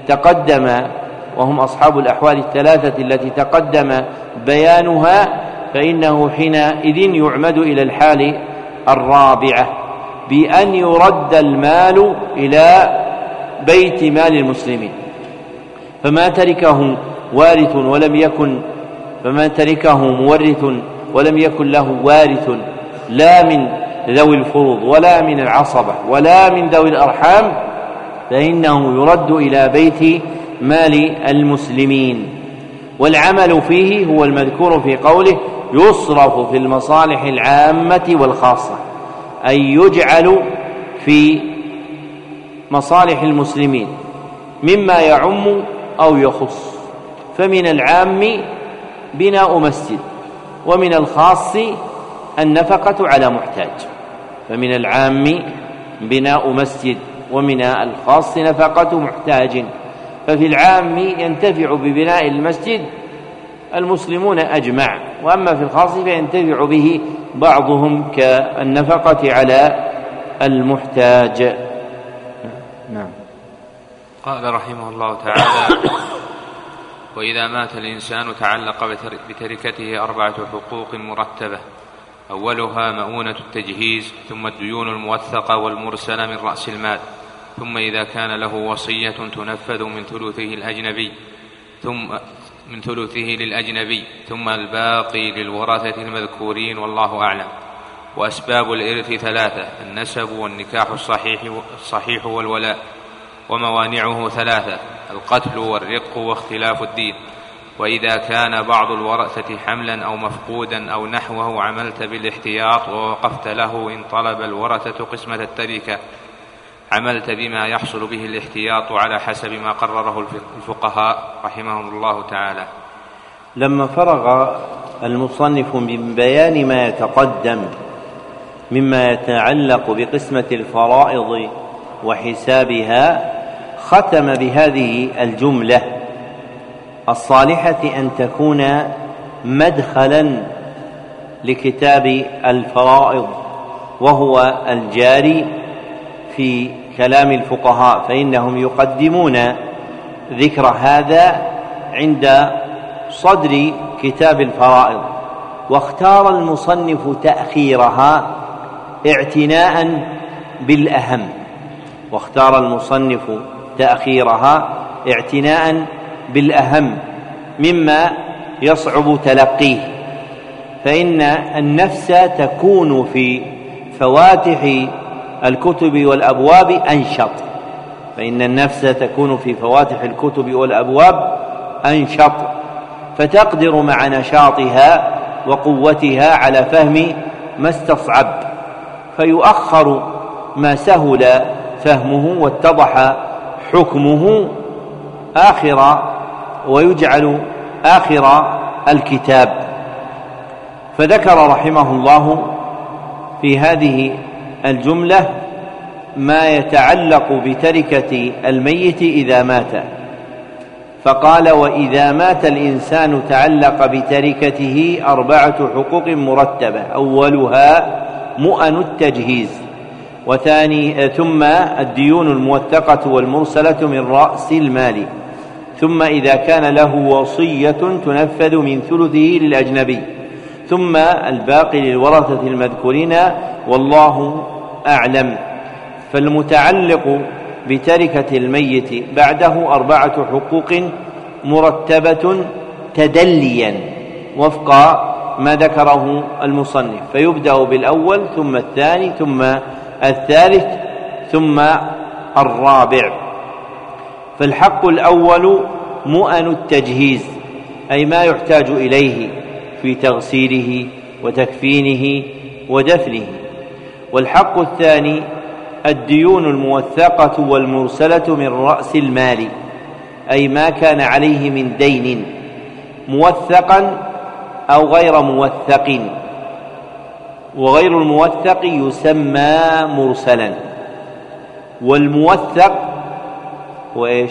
تقدم بيانها فإنه حينئذ يعمد إلى الحال الرابعة بأن يرد المال إلى بيت مال المسلمين. فما تركه وارث مورث ولم يكن له وارث لا من ذوي الفروض ولا من العصبة ولا من ذوي الأرحام فإنه يرد إلى بيت مال المسلمين. والعمل فيه هو المذكور في قوله: يصرف في المصالح العامة والخاصة، أي يجعل في مصالح المسلمين مما يعم أو يخص. فمن العام بناء مسجد، ومن الخاص النفقة على محتاج. فمن العام بناء مسجد، ومن الخاص نفقة محتاج. ففي العام ينتفع ببناء المسجد المسلمون أجمع، وأما في الخاص فينتفع به بعضهم كالنفقة على المحتاج. نعم. قال رحمه الله تعالى: وإذا مات الإنسان تعلق بتركته 4 حقوق مرتبة: أولها مؤونة التجهيز، ثم الديون الموثقة والمرسلة من رأس المال، ثم إذا كان له وصية تنفذ من ثلثه للأجنبي، ثم الباقي للورثة المذكورين والله أعلم. وأسباب الإرث 3: النسب والنكاح الصحيح والولاء. وموانعه 3: القتل والرق واختلاف الدين. وإذا كان بعض الورثة حملا أو مفقودا أو نحوه عملت بالاحتياط ووقفت له إن طلب الورثة قسمة التركة، عملت بما يحصل به الاحتياط على حسب ما قرره الفقهاء رحمهم الله تعالى. لما فرغ المصنف من بيان ما يتقدم مما يتعلق بقسمة الفرائض وحسابها، ختم بهذه الجملة الصالحة أن تكون مدخلا لكتاب الفرائض، وهو الجاري في كلام الفقهاء، فإنهم يقدمون ذكر هذا عند صدر كتاب الفرائض. واختار المصنف تأخيرها اعتناء بالأهم مما يصعب تلقيه. فإن النفس تكون في فواتح الكتب والأبواب أنشط، فتقدر مع نشاطها وقوتها على فهم ما استصعب، فيؤخر ما سهل فهمه واتضح حكمه ويجعل آخر الكتاب. فذكر رحمه الله في هذه الجملة ما يتعلق بتركة الميت إذا مات، فقال: وإذا مات الإنسان تعلق بتركته 4 حقوق مرتبة: أولها مؤن التجهيز، ثم الديون الموثقة والمرسلة من رأس المال، ثم إذا كان له وصية تنفذ من ثلثه للأجنبي، ثم الباقي للورثة المذكورين والله أعلم. فالمتعلق بتركة الميت بعده 4 حقوق مرتبة تدليا وفق ما ذكره المصنف، فيبدأ بالأول ثم الثاني ثم الثالث ثم الرابع. فالحق الأول مؤن التجهيز، أي ما يحتاج إليه في تغسيله وتكفينه ودفنه. والحق الثاني الديون الموثقة والمرسلة من رأس المال، أي ما كان عليه من دين موثقا أو غير موثق، وغير الموثق يسمى مرسلا. والموثق هو إيش؟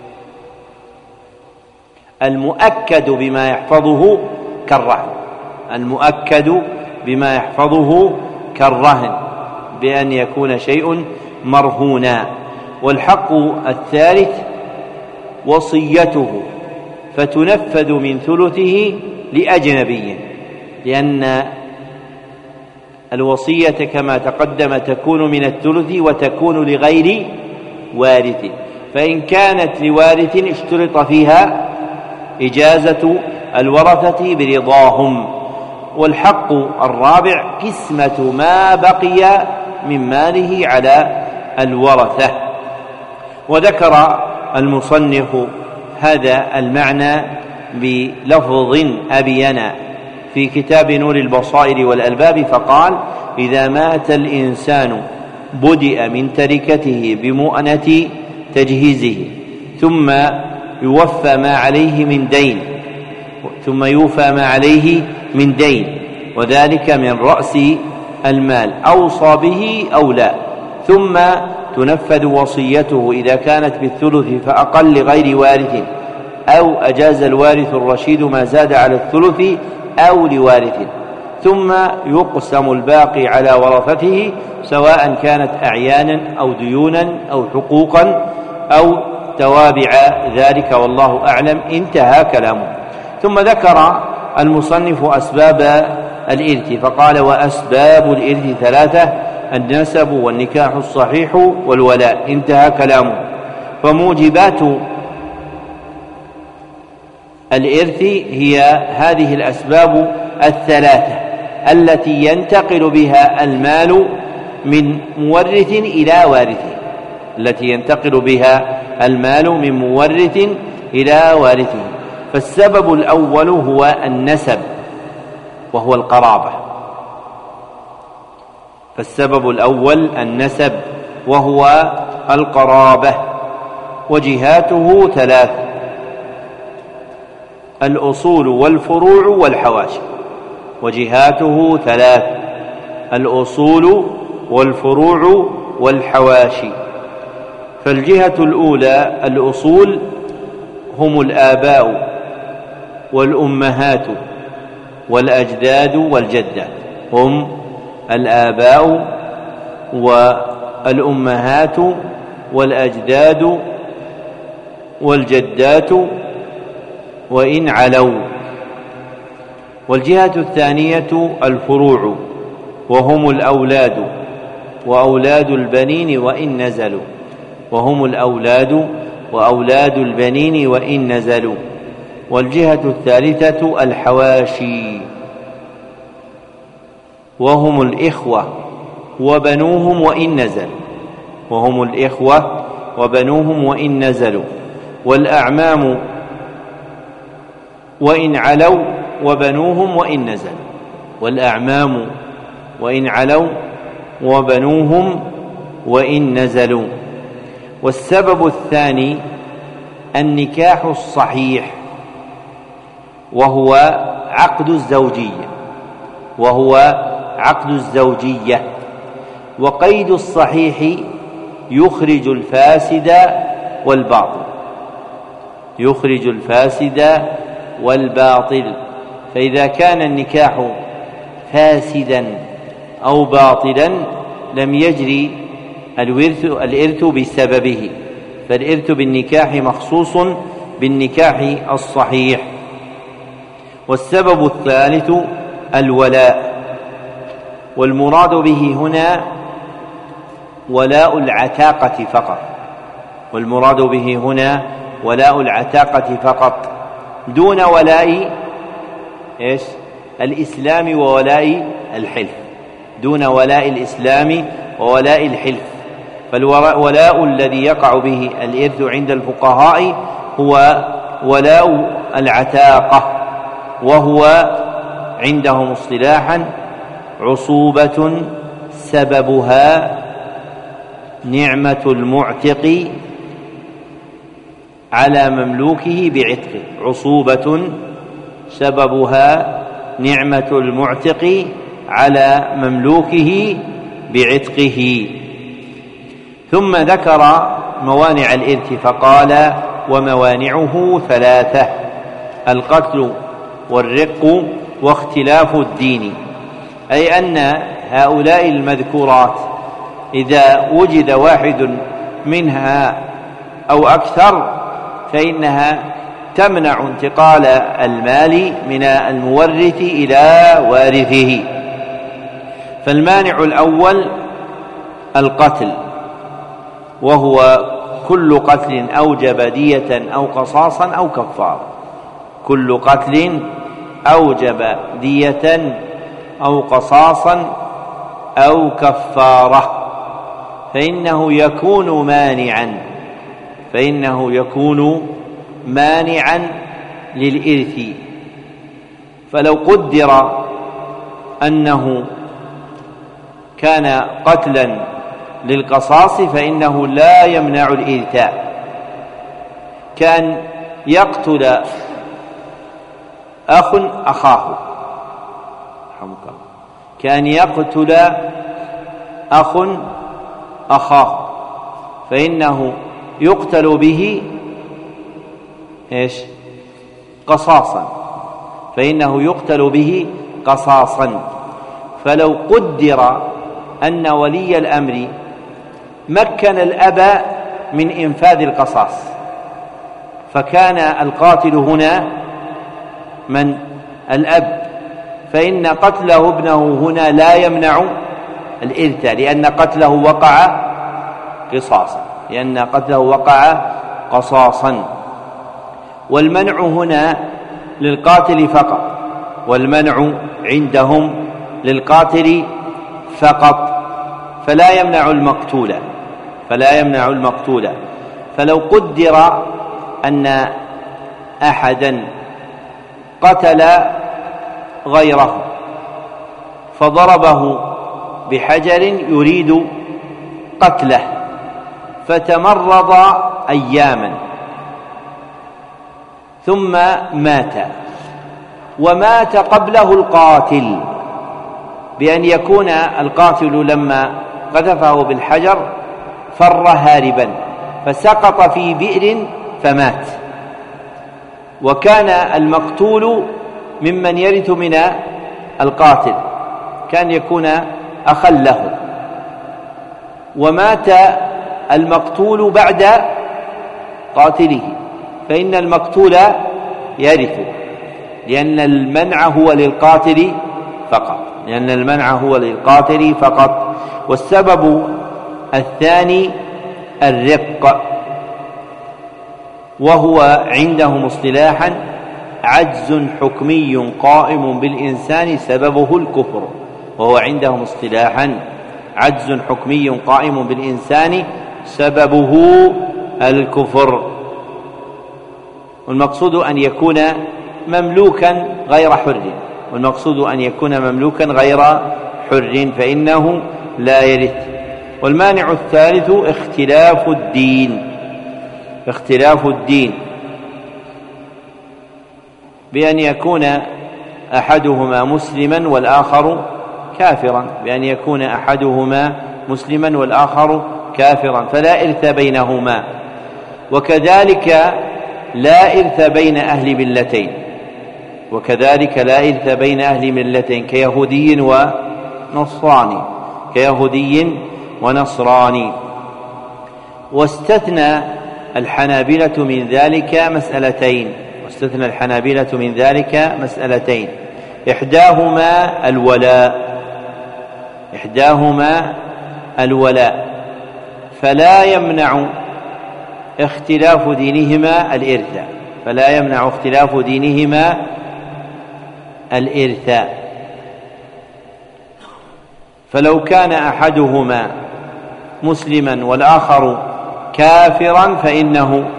المؤكد بما يحفظه كالرهن، المؤكد بما يحفظه كالرهن بأن يكون شيء مرهونا. والحق الثالث وصيته، فتنفذ من ثلثه لأجنبي، لأن الوصية كما تقدم تكون من الثلث وتكون لغير وارث، فإن كانت لوارث اشترط فيها إجازة الورثة برضاهم. والحق الرابع قسمة ما بقي من ماله على الورثة. وذكر المصنف هذا المعنى بلفظ أبين في كتاب نور البصائر والألباب، فقال: إذا مات الإنسان بدأ من تركته بمؤنة تجهيزه، ثم يوفى ما عليه من دين، وذلك من رأس المال أوصى به أو لا، ثم تنفذ وصيته إذا كانت بالثلث فأقل لغير وارث، أو أجاز الوارث الرشيد ما زاد على الثلث أو لوارث، ثم يقسم الباقي على ورثته، سواء كانت أعيانا أو ديونا أو حقوقا أو توابع ذلك، والله أعلم. انتهى كلامه. ثم ذكر المصنف أسباب الإرث، فقال: وأسباب الإرث ثلاثة: النسب والنكاح الصحيح والولاء. انتهى كلامه. فموجبات الإرث هي هذه الأسباب الثلاثة التي ينتقل بها المال من مورث إلى وارثه، فالسبب الأول هو النسب وهو القرابة، وجهاته ثلاث: الأصول والفروع والحواشي. فالجهة الأولى الأصول هم الآباء والأمهات والأجداد والجدات، وإن علوا. والجهة الثانية الفروع، وهم الأولاد وأولاد البنين وإن نزلوا. والجهة الثالثة الحواشي، وهم الإخوة وبنوهم وإن نزلوا. والأعمام وإن علوا وبنوهم وإن نزلوا. والسبب الثاني النكاح الصحيح، وهو عقد الزوجية. وقيد الصحيح يخرج الفاسد والباطل، فإذا كان النكاح فاسدا أو باطلا لم يجري الإرث بسببه، فالإرث بالنكاح مخصوص بالنكاح الصحيح. والسبب الثالث الولاء، والمراد به هنا ولاء العتاقة فقط، دون ولاء الإسلام وولاء الحلف، دون ولاء الإسلام وولاء الحلف. فالولاء الذي يقع به الإرث عند الفقهاء هو ولاء العتاقة، وهو عندهم اصطلاحا عصوبة سببها نعمة المعتق على مملوكه بعتقه. عصوبة سببها نعمة المعتق على مملوكه بعتقه. ثم ذكر موانع الإرث فقال: وموانعه ثلاثة: القتل والرق واختلاف الدين. أي أن هؤلاء المذكورات إذا وجد واحد منها أو أكثر فإنها تمنع انتقال المال من المورث إلى وارثه. فالمانع الأول القتل، وهو كل قتل أوجب دية أو قصاصا أو كفارة. كل قتل أوجب دية أو قصاصا أو كفارة فإنه يكون مانعا للإرث. فلو قدر أنه كان قتلا للقصاص فإنه لا يمنع الإرثاء. كان يقتل أخ أخاه، كان يقتل أخ أخاه فإنه يقتل به قصاصا، فإنه يقتل به قصاصا. فلو قدر أن ولي الأمر مكن الأب من إنفاذ القصاص فكان القاتل هنا من الأب، فإن قتله ابنه هنا لا يمنع الإرث، لأن قتله وقع قصاصا. والمنع هنا للقاتل فقط، والمنع عندهم للقاتل فقط، فلا يمنع المقتول. فلو قدر أن أحدا قتل غيره فضربه بحجر يريد قتله فتمرض أياما ثم مات، ومات قبله القاتل، بأن يكون القاتل لما قذفه بالحجر فر هاربا فسقط في بئر فمات، وكان المقتول ممن يرث من القاتل، كان يكون أخا له، ومات المقتول بعد قاتله فإن المقتول يرث، لأن المنع هو للقاتل فقط. والسبب الثاني الرق، وهو عندهم اصطلاحا عجز حكمي قائم بالإنسان سببه الكفر. والمقصود أن يكون مملوكا غير حر فإنه لا يرث. والمانع الثالث اختلاف الدين، بأن يكون أحدهما مسلما والآخر كافرا فلا إرث بينهما. وكذلك لا إرث بين أهل ملتين كيهودي ونصراني. واستثنى الحنابلة من ذلك مسألتين، إحداهما الولاء فلا يمنع اختلاف دينهما الإرث. فلو كان أحدهما مسلما والآخر كافرا فإنه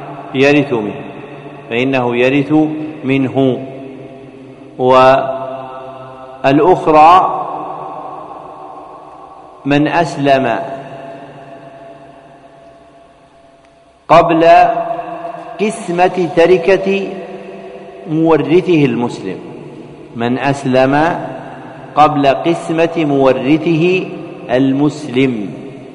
يرث منه. والأخرى من أسلم قبل قسمة تركة مورثه المسلم، من أسلم قبل قسمة مورثه المسلم.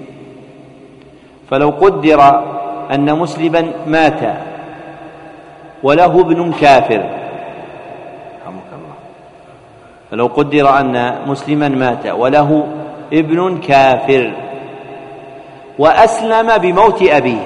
فلو قدر أن مسلما مات وله ابن كافر، فلو قدر أن مسلما مات وله ابن كافر وأسلم بموت أبيه،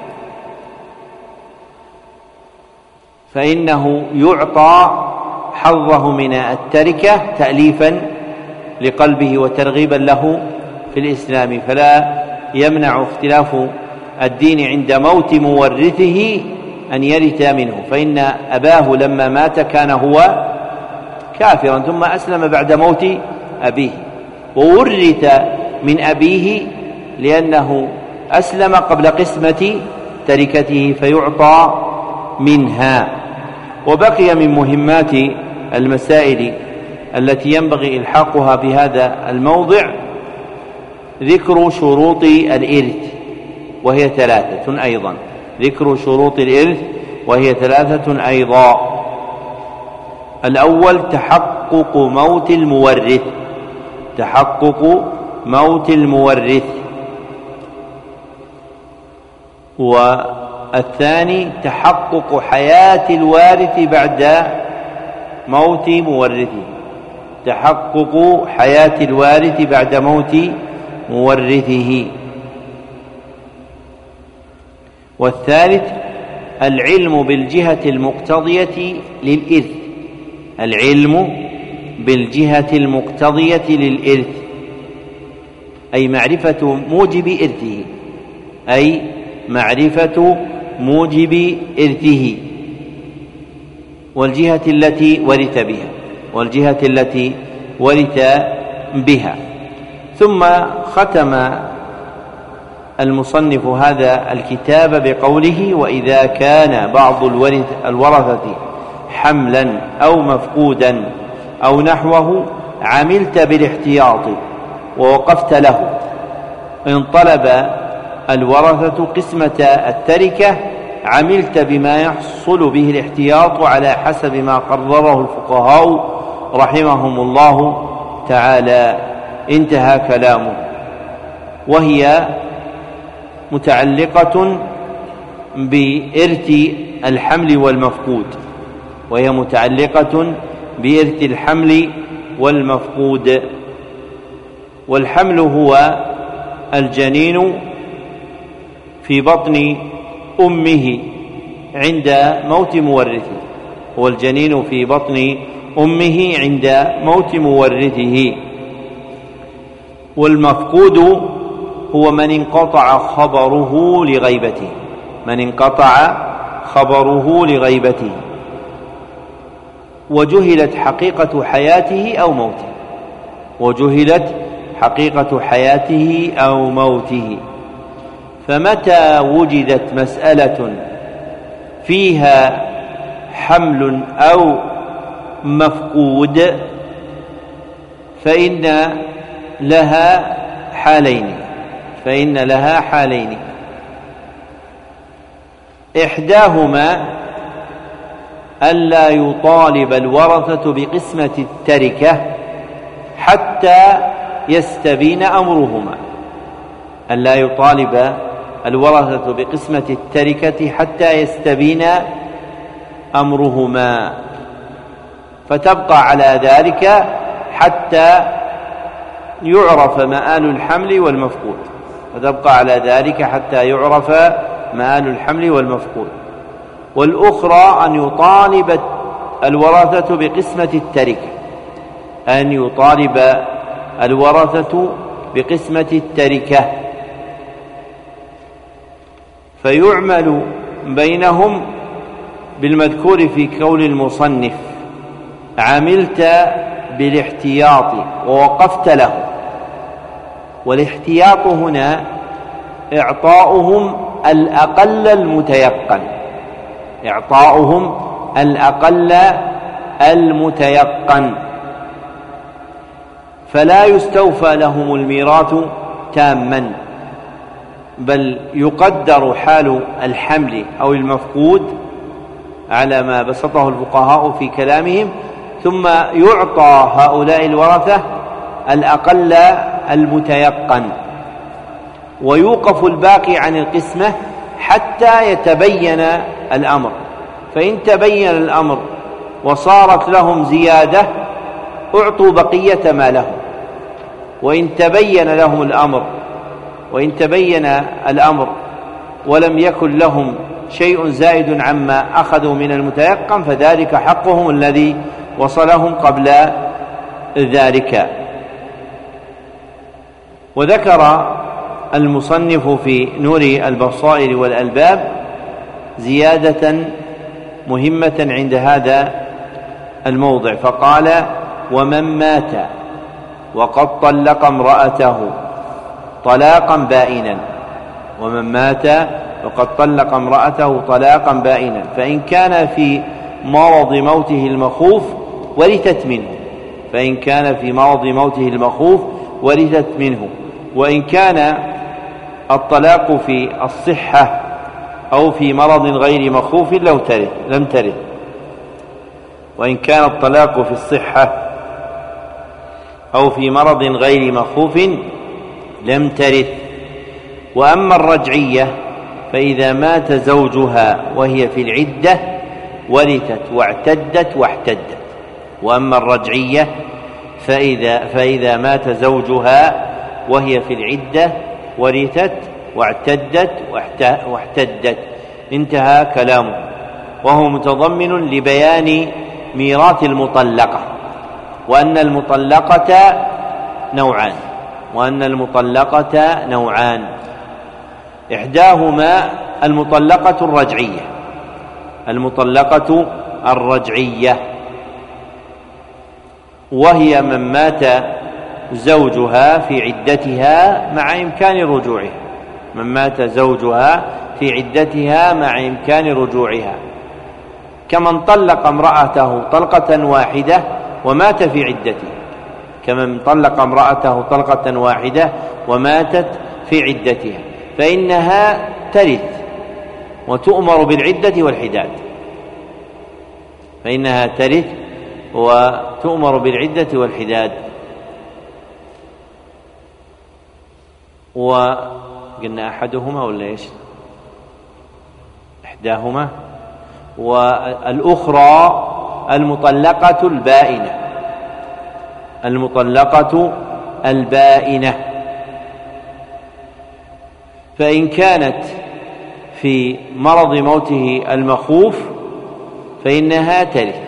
فإنه يعطى حظه من التركة تأليفا لقلبه وترغيبا له في الإسلام، فلا يمنع اختلاف الدين عند موت مورثه أن يرث منه، فإن أباه لما مات كان هو كافرا ثم أسلم بعد موت أبيه، وورث من أبيه لأنه أسلم قبل قسمة تركته فيعطى منها. وبقي من مهمات المسائل التي ينبغي إلحاقها بهذا الموضع ذكر شروط الإرث وهي ثلاثة أيضا، ذكر شروط الإرث وهي ثلاثة أيضا. الأول تحقق موت المورث، تحقق موت المورث. والثاني تحقق حياة الوارث بعد موت مورثه، تحقق حياة الوارث بعد موت مورثه. والثالث العلم بالجهة المقتضية للإرث، العلم بالجهة المقتضية للإرث أي معرفة موجب إرثه، أي معرفة موجب إرثه والجهة التي ورث بها، والجهة التي ورث بها. ثم ختم المصنف هذا الكتاب بقوله: وإذا كان بعض الورثة حملا أو مفقودا أو نحوه عملت بالاحتياط ووقفت له، إن طلب الورثة قسمة التركة عملت بما يحصل به الاحتياط على حسب ما قرره الفقهاء رحمهم الله تعالى. انتهى كلامه. وهي متعلقة بإرث الحمل والمفقود، وهي متعلقة بإرث الحمل والمفقود. والحمل هو الجنين في بطن أمه عند موت مورثه، هو الجنين في بطن أمه عند موت مورثه. والمفقود هو من انقطع خبره لغيبته، من انقطع خبره لغيبته وجهلت حقيقة حياته أو موته، وجهلت حقيقة حياته أو موته. فمتى وجدت مسألة فيها حمل أو مفقود فإن لها حالين، إحداهما ألا يطالب الورثة بقسمة التركة حتى يستبين أمرهما، ألا يطالب الورثة بقسمة التركة حتى يستبين أمرهما، فتبقى على ذلك حتى يعرف مآل الحمل والمفقود، فتبقى على ذلك حتى يعرف مآل الحمل والمفقود. والأخرى أن يطالب الورثة بقسمة التركة، أن يطالب الورثة بقسمة التركة فيعمل بينهم بالمذكور في قول المصنف عملت بالاحتياط ووقفت له. والاحتياط هنا إعطاؤهم الأقل المتيقن، إعطاؤهم الأقل المتيقن، فلا يستوفى لهم الميراث تاما، بل يقدر حال الحمل أو المفقود على ما بسطه الفقهاء في كلامهم، ثم يعطى هؤلاء الورثة الأقل المتيقن، ويوقف الباقي عن القسمة حتى يتبين الأمر. فإن تبين الأمر وصارت لهم زيادة أعطوا بقية ما لهم، وإن تبين لهم الأمر ولم يكن لهم شيء زائد عما أخذوا من المتيقن فذلك حقهم الذي وصلهم قبل ذلك. وذكر المصنف في نور البصائر والألباب زيادة مهمة عند هذا الموضع، فقال: ومن مات وقد طلق امرأته طلاقا بائنا، ومن مات وقد طلق امرأته طلاقا بائنا، فإن كان في مرض موته المخوف ورثت منه، فإن كان في مرض موته المخوف ورثت منه، وإن كان الطلاق في الصحة أو في مرض غير مخوف لم ترث، وإن كان الطلاق في الصحة أو في مرض غير مخوف لم ترث. وأما الرجعية فإذا مات زوجها وهي في العدة ورثت واعتدت واحتدت. وأما الرجعية فإذا مات زوجها وهي في العدة ورثت واعتدت واحتدت. انتهى كلامه، وهو متضمن لبيان ميراث المطلقة، وأن المطلقة نوعان، إحداهما المطلقة الرجعية، وهي من مات زوجها في عدتها مع إمكان رجوعها، كمن طلق امرأته طلقة واحدة ومات في عدتها، فإنها ترث وتؤمر بالعدة والحداد. وقلنا أحدهما ولا إيش؟ إحداهما. والأخرى المطلقة البائنة، فإن كانت في مرض موته المخوف فإنها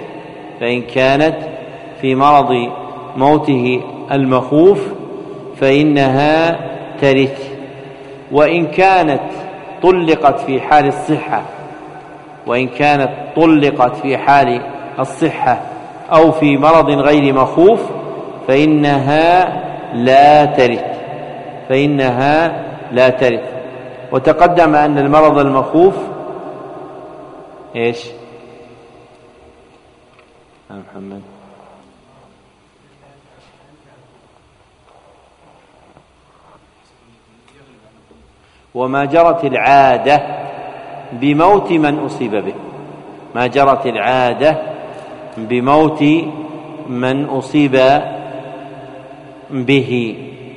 ترث، وإن كانت طلقت في حال الصحة أو في مرض غير مخوف فإنها لا ترث. وتقدم أن المرض المخوف إيش؟ محمد وما جرت العادة بموت من أصيب به.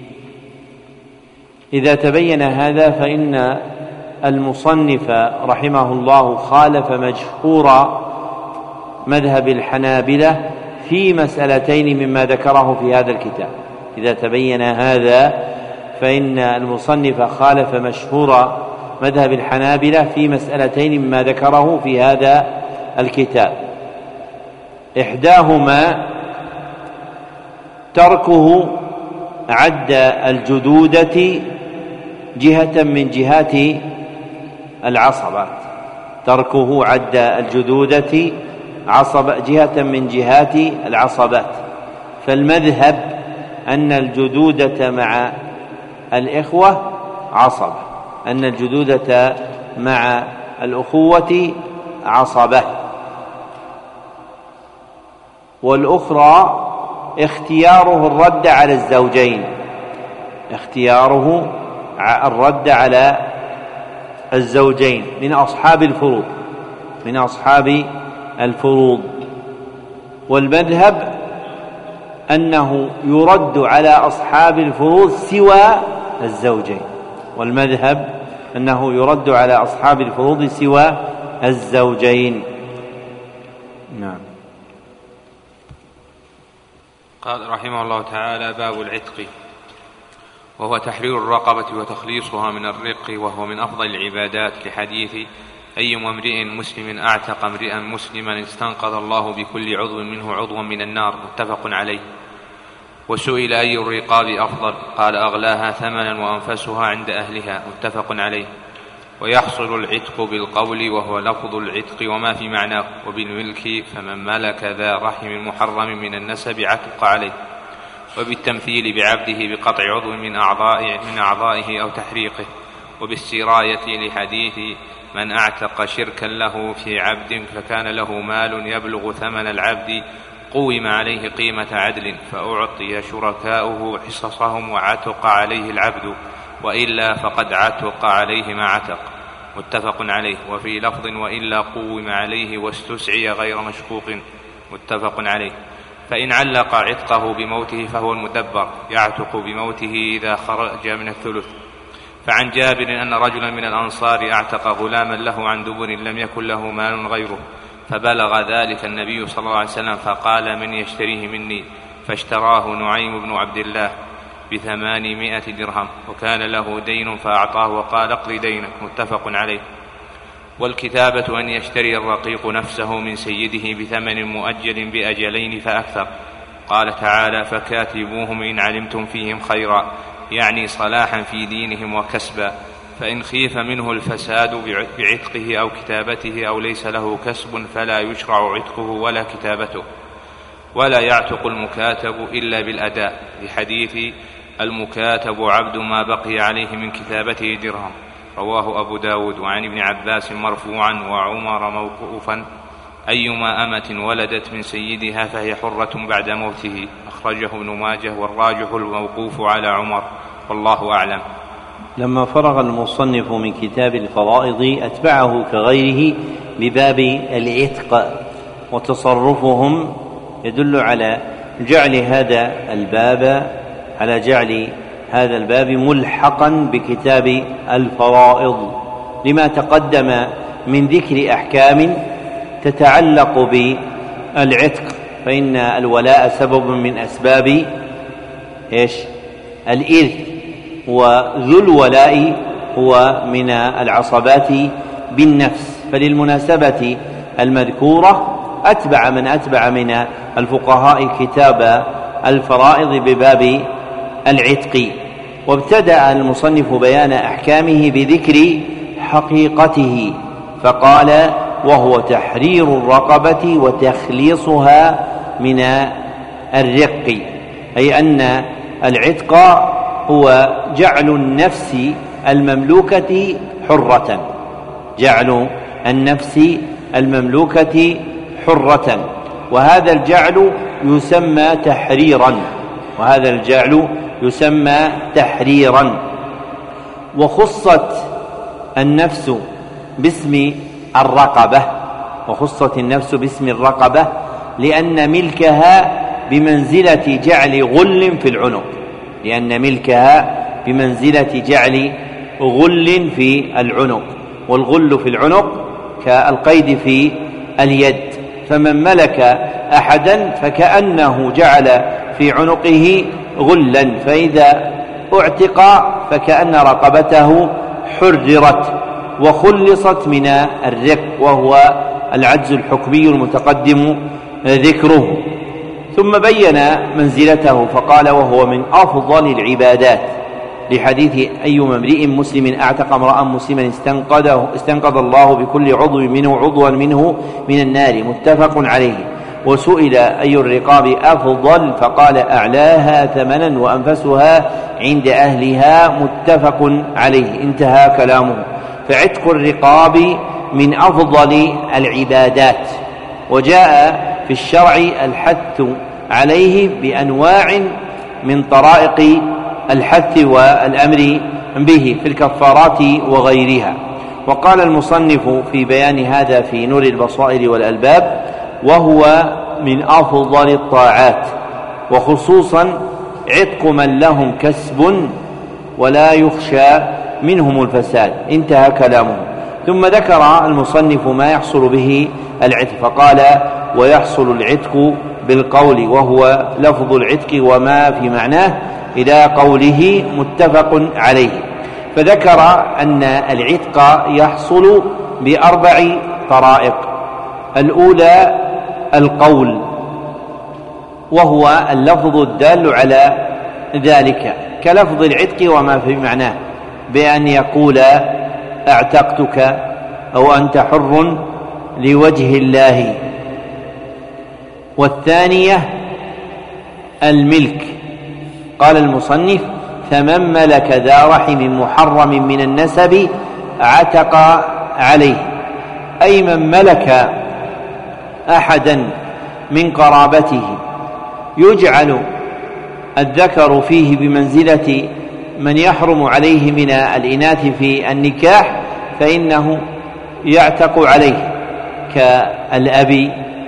إذا تبين هذا فإن المصنف رحمه الله خالف مجهور مذهب الحنابلة في مسألتين مما ذكره في هذا الكتاب. إذا تبين هذا فإن المصنف خالف مشهور مذهب الحنابلة في مسألتين مما ذكره في هذا الكتاب، إحداهما تركه عد الجدودة جهة من جهات العصبات، جهة من جهات العصبات. فالمذهب أن الجدودة مع الإخوة عصبة، أن الجدودة مع الأخوة عصبة. والأخرى اختياره الرد على الزوجين، اختياره الرد على الزوجين من أصحاب الفروض. والمذهب أنه يرد على أصحاب الفروض سوى الزوجين، والمذهب أنه يرد على أصحاب الفروض سوى الزوجين. نعم. قال رحمه الله تعالى: باب العتق، وهو تحرير الرقبة وتخليصها من الرق، وهو من أفضل العبادات، لحديث: أي امرئ مسلم أعتق امرئا مسلما استنقذ الله بكل عضو منه عضوا من النار. متفق عليه. وسئل: أي الرقاب أفضل؟ قال: أغلاها ثمنا وأنفسها عند أهلها. متفق عليه. ويحصل العتق بالقول، وهو لفظ العتق وما في معناه، وبالملك، فمن ملك ذا رحم محرم من النسب عتق عليه، وبالتمثيل بعبده بقطع عضو من أعضائه أو تحريقه، وبالسراية لحديث: من أعتق شركا له في عبد فكان له مال يبلغ ثمن العبد قوم عليه قيمة عدل، فأعطي شركاؤه حصصهم وعتق عليه العبد، وإلا فقد عتق عليه ما عتق. متفق عليه. وفي لفظ: وإلا قوم عليه واستسعي غير مشقوق. متفق عليه. فإن علق عتقه بموته فهو المدبر، يعتق بموته إذا خرج من الثلث. فعن جابر أن رجلا من الأنصار أعتق غلاما له عن دبر لم يكن له مال غيره، فبلغ ذلك النبي صلى الله عليه وسلم فقال: من يشتريه مني؟ فاشتراه نعيم بن عبد الله ب800 درهم، وكان له دين فأعطاه وقال: اقض دينك. متفق عليه. والكتابة أن يشتري الرقيق نفسه من سيده بثمن مؤجل بأجلين فأكثر. قال تعالى: فكاتبوهم إن علمتم فيهم خيرا، يعني صلاحا في دينهم وكسبا. فإن خيف منه الفساد بعتقه أو كتابته أو ليس له كسب فلا يشرع عتقه ولا كتابته. ولا يعتق المكاتب إلا بالأداء، لحديث: المكاتب عبد ما بقي عليه من كتابته درهم. رواه أبو داود. وعن ابن عباس مرفوعا وعمر موقوفا: أيما أمة ولدت من سيدها فهي حرة بعد موته. أخرجه ابن ماجه، والراجح الموقوف على عمر، والله أعلم. لما فرغ المصنف من كتاب الفرائض أتبعه كغيره بباب العتق، وتصرفهم يدل على جعل هذا الباب ملحقا بكتاب الفرائض، لما تقدم من ذكر أحكام تتعلق بالعتق. فإن الولاء سبب من أسباب الإرث، وذو الولاء هو من العصبات بالنفس. فللمناسبة المذكورة أتبع من الفقهاء كتاب الفرائض بباب العتق. وابتدأ المصنف بيان أحكامه بذكر حقيقته، فقال: وهو تحرير الرقبة وتخليصها من الرق، أي أن العتق هو جعل النفس المملوكة حرة، جعل النفس المملوكة حرة، وهذا الجعل يسمى تحريرا. وخصت النفس باسم الرقبة لأن ملكها بمنزلة جعل غل في العنق، والغل في العنق كالقيد في اليد. فمن ملك أحدا فكأنه جعل في عنقه غلا، فإذا اعتق فكأن رقبته حررت وخلصت من الرق، وهو العجز الحكمي المتقدم ذكره. ثم بين منزلته فقال: وهو من أفضل العبادات، لحديث أيما امرئ مسلم أعتق امرأ مسلما استنقذ الله بكل عضو منه عضوا منه من النار، متفق عليه. وسئل أي الرقاب أفضل فقال أعلاها ثمنا وأنفسها عند أهلها، متفق عليه. انتهى كلامه. فعتق الرقاب من أفضل العبادات، وجاء في الشرع الحث عليه بأنواع من طرائق الحث والأمر به في الكفارات وغيرها. وقال المصنف في بيان هذا في نور البصائر والألباب: وهو من أفضل الطاعات، وخصوصا عتق من لهم كسب ولا يخشى منهم الفساد. انتهى كلامه. ثم ذكر المصنف ما يحصل به العتق فقال: ويحصل العتق بالقول، وهو لفظ العتق وما في معناه، إلى قوله متفق عليه. فذكر أن العتق يحصل ب4 طرائق. الأولى القول، وهو اللفظ الدال على ذلك كلفظ العتق وما في معناه، بأن يقول أعتقتك أو أنت حر لوجه الله. والثانية الملك، قال المصنف: فمن ملك ذا رحم محرم من النسب عتق عليه، أي من ملك أحدا من قرابته يجعل الذكر فيه بمنزلة من يحرم عليه من الإناث في النكاح، فإنه يعتق عليه، كالأب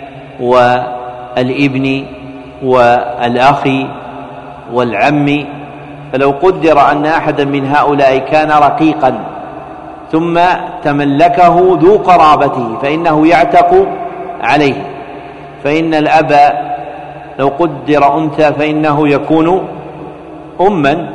والابن والأخ والعم. فلو قدر أن أحدا من هؤلاء كان رقيقا ثم تملكه ذو قرابته فإنه يعتق عليه. فإن الأب لو قدر أنثى فإنه يكون أما،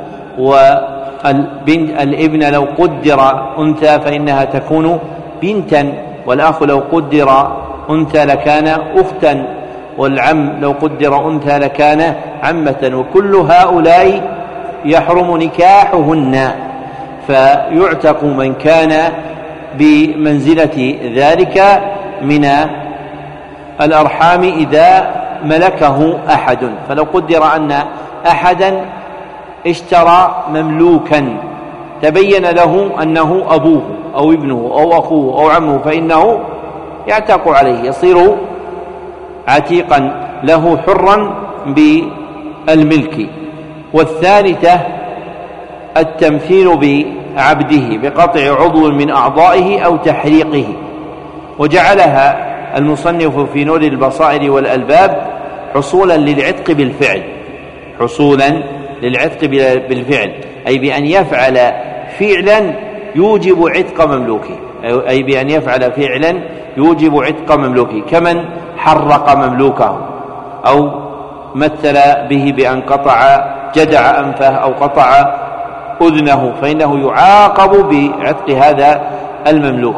والابن لو قدر أنثى فإنها تكون بنتا، والأخ لو قدر أنثى لكان أختا، والعم لو قدر أنثى لكان عمة، وكل هؤلاء يحرم نكاحهن، فيعتق من كان بمنزلة ذلك من الأرحام إذا ملكه أحد. فلو قدر أن أحدا اشترى مملوكا تبين له أنه أبوه أو ابنه أو أخوه أو عمه، فإنه يعتق عليه، يصير عتيقا له حرا بالملك. والثالثة التمثيل بعبده بقطع عضو من أعضائه أو تحريقه، وجعلها المصنف في نور البصائر والألباب حصولا للعتق بالفعل، حصولا للعتق بالفعل، أي بأن يفعل فعلا يوجب عتق مملوكه، أي بأن يفعل فعلا يوجب عتق مملوكه، كمن حرق مملوكه أو مثل به بأن قطع جدع أنفه أو قطع أذنه، فإنه يعاقب بعتق هذا المملوك.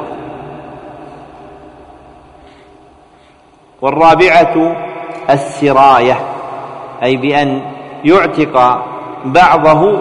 والرابعة السراية، أي بأن يعتق بعضه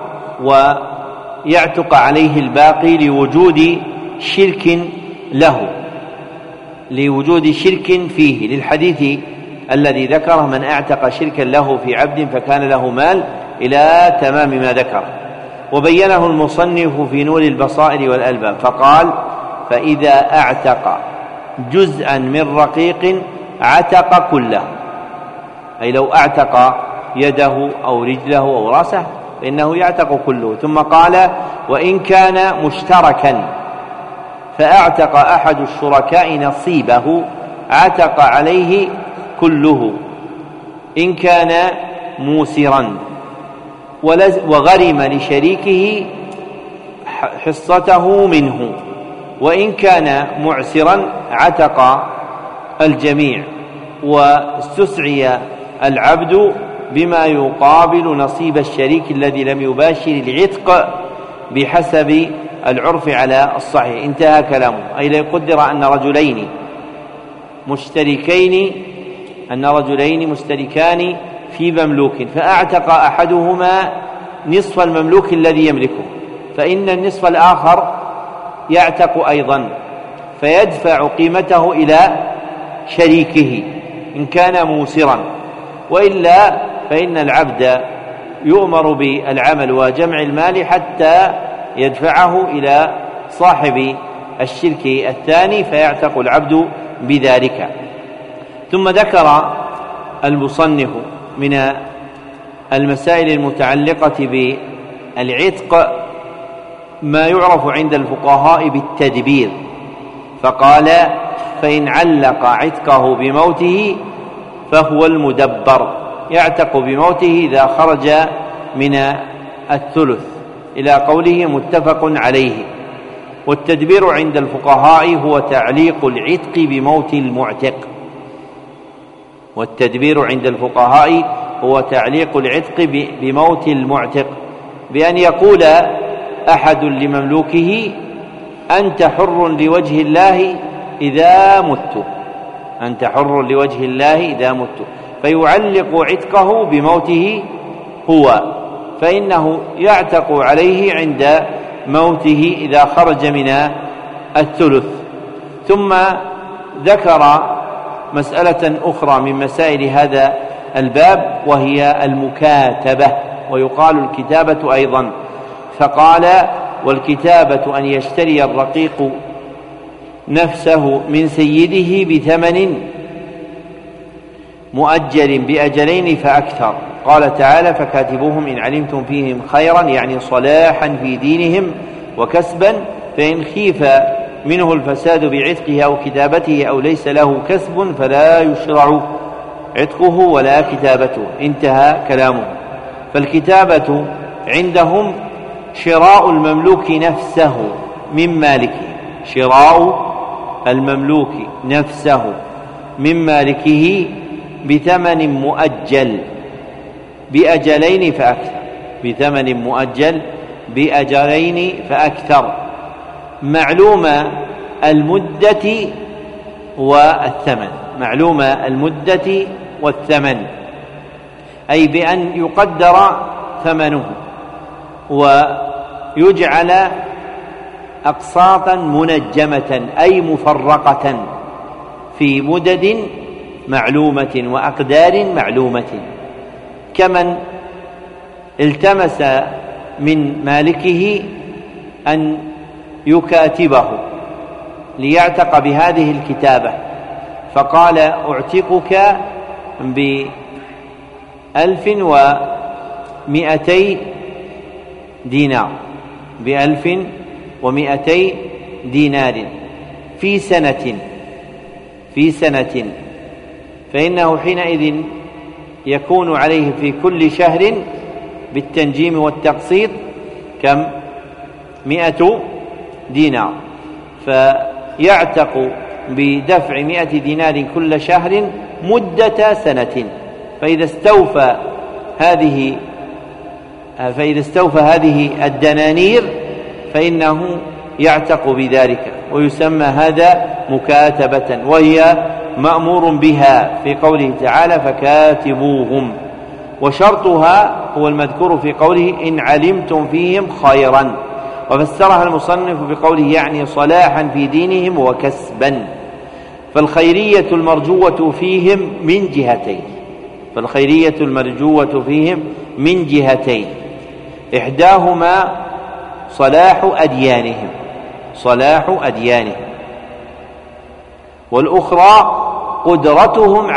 ويعتق عليه الباقي لوجود شرك له، لوجود شرك فيه، للحديث الذي ذكره: من اعتق شركا له في عبد فكان له مال، إلى تمام ما ذكر. وبينه المصنف في نور البصائر والألباب فقال: فإذا اعتق جزءا من رقيق عتق كله، أي لو اعتق يده أو رجله أو رأسه فإنه يعتق كله. ثم قال: وإن كان مشتركا فاعتق أحد الشركاء نصيبه عتق عليه كله، إن كان موسرا وغرم لشريكه حصته منه، وإن كان معسرا عتق الجميع، واستسعي العبد بما يقابل نصيب الشريك الذي لم يباشر العتق بحسب العرف على الصحيح. انتهى كلامه. أي لا يقدر أن رجلين مشتركان في مملوك، فأعتق أحدهما نصف المملوك الذي يملكه، فإن النصف الآخر يعتق أيضا، فيدفع قيمته إلى شريكه إن كان موسرا، وإلا فإن العبد يؤمر بالعمل وجمع المال حتى يدفعه إلى صاحب الشرك الثاني فيعتق العبد بذلك. ثم ذكر المصنف من المسائل المتعلقة بالعتق ما يعرف عند الفقهاء بالتدبير، فقال: فإن علق عتقه بموته فهو المدبر، يعتق بموته إذا خرج من الثلث، إلى قوله متفق عليه. والتدبير عند الفقهاء هو تعليق العتق بموت المعتق، والتدبير عند الفقهاء هو تعليق العتق بموت المعتق، بأن يقول أحد لمملوكه: أنت حر لوجه الله إذا مت، أنت حر لوجه الله إذا مت، فيعلق عتقه بموته هو، فإنه يعتق عليه عند موته إذا خرج من الثلث. ثم ذكر مسألة أخرى من مسائل هذا الباب، وهي المكاتبة، ويقال الكتابة أيضا، فقال: والكتابة أن يشتري الرقيق نفسه من سيده بثمن مؤجل بأجلين فأكثر. قال تعالى: فكاتبوهم إن علمتم فيهم خيرا، يعني صلاحا في دينهم وكسبا، فإن خيف منه الفساد بعتقه أو كتابته أو ليس له كسب فلا يشرع عتقه ولا كتابته. انتهى كلامه. فالكتابة عندهم شراء المملوك نفسه من مالكه، شراء المملوك نفسه من مالكه بثمن مؤجل بأجلين فأكثر، بثمن مؤجل بأجلين فأكثر، معلوم المدة والثمن، معلوم المدة والثمن، أي بأن يقدر ثمنه ويجعل أقساطا منجمة أي مفرقة في مدد معلومة وأقدار معلومة، كمن التمس من مالكه أن يكاتبه ليعتق بهذه الكتابة، فقال: أعتقك ب1200 دينار، ب1200 دينار في سنة، فإنه حينئذ يكون عليه في كل شهر بالتنجيم والتقسيط كم؟ 100 دينار، فيعتق بدفع 100 دينار كل شهر مدة سنة، فإذا استوفى هذه الدنانير فإنه يعتق بذلك، ويسمى هذا مكاتبة، وهي مأمور بها في قوله تعالى: فكاتبوهم. وشرطها هو المذكور في قوله: إن علمتم فيهم خيرا، وفسرها المصنف بقوله يعني صلاحا في دينهم وكسبا. فالخيرية المرجوة فيهم من جهتين، فالخيرية المرجوة فيهم من جهتين، إحداهما صلاح أديانهم، والأخرى قدرتهم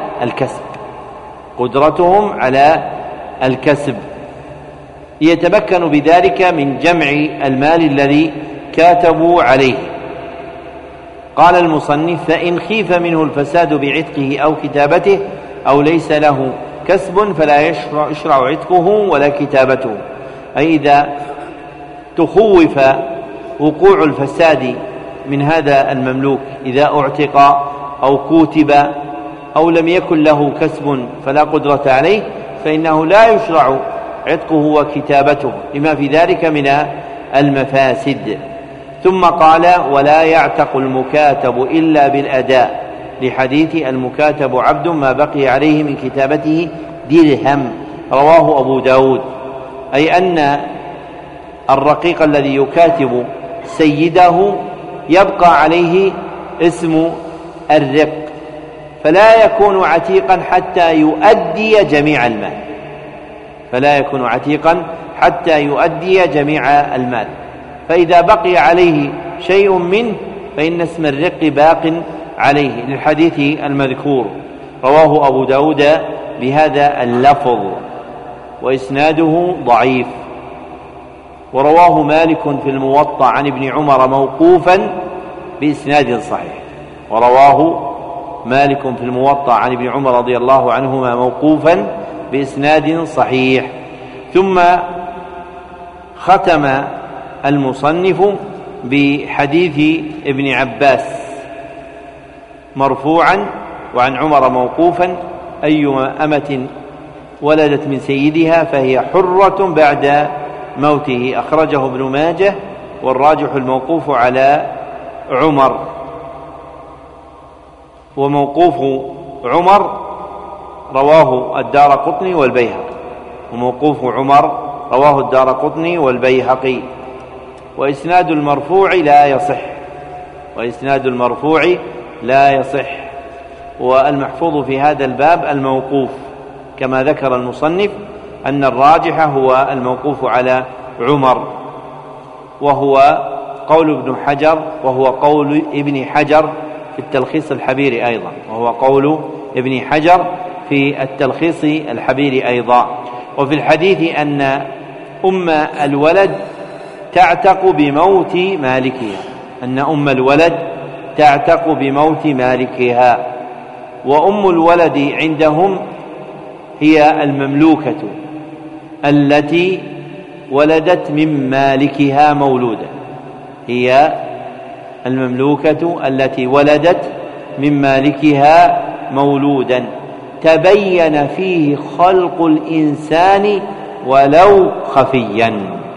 على الكسب، يتمكن بذلك من جمع المال الذي كاتبوا عليه. قال المصنف: فإن خيف منه الفساد بعتقه أو كتابته أو ليس له كسب فلا يشرع عتقه ولا كتابته، أي إذا تخوف وقوع الفساد من هذا المملوك، إذا اعتق أو كوتب أو لم يكن له كسب فلا قدرة عليه، فإنه لا يشرع عتقه وكتابته لما في ذلك من المفاسد. ثم قال: ولا يعتق المكاتب إلا بالأداء، لحديث: المكاتب عبد ما بقي عليه من كتابته درهم، رواه أبو داود. أي أن الرقيق الذي يكاتب سيده يبقى عليه اسم الرق، فلا يكون عتيقا حتى يؤدي جميع المال، فلا يكون عتيقا حتى يؤدي جميع المال. فإذا بقي عليه شيء منه فإن اسم الرق باق عليه، للحديث المذكور. رواه أبو داود بهذا اللفظ وإسناده ضعيف. ورواه مالك في الموطأ عن ابن عمر موقوفا بإسناد صحيح، ورواه مالك في الموطأ عن ابن عمر رضي الله عنهما موقوفا بإسناد صحيح. ثم ختم المصنف بحديث ابن عباس مرفوعا وعن عمر موقوفا: أيما أمة ولدت من سيدها فهي حرة بعد موته. أخرجه ابن ماجه، والراجح الموقوف على عمر. وموقوف عمر رواه الدارقطني والبيهقي، وموقوف عمر رواه الدارقطني والبيهقي. وإسناد المرفوع لا يصح، وإسناد المرفوع لا يصح. والمحفوظ في هذا الباب الموقوف، كما ذكر المصنف أن الراجح هو الموقوف على عمر، وهو قول ابن حجر، وهو قول ابن حجر في التلخيص الحبيري أيضا، وهو قول ابن حجر في التلخيص الحبيري أيضا. وفي الحديث أن أم الولد تعتق بموت مالكها، أن أم الولد تعتق بموت مالكها. وأم الولد عندهم هي المملوكة التي ولدت من مالكها مولودا، هي المملوكة التي ولدت من مالكها مولودا تبين فيه خلق الإنسان ولو خفيا،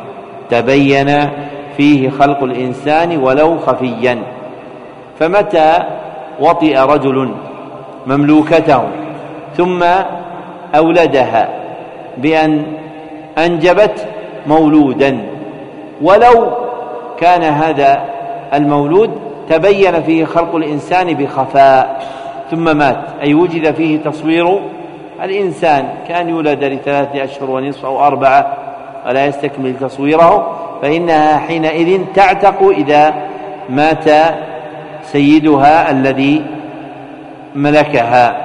تبين فيه خلق الإنسان ولو خفيا. فمتى وطئ رجل مملوكته ثم أولدها بأن أنجبت مولودا، ولو كان هذا المولود تبين فيه خلق الإنسان بخفاء ثم مات، أي وجد فيه تصوير الإنسان، كان يولد ل3 أشهر ونصف أو 4 ولا يستكمل تصويره، فإنها حينئذ تعتق إذا مات سيدها الذي ملكها.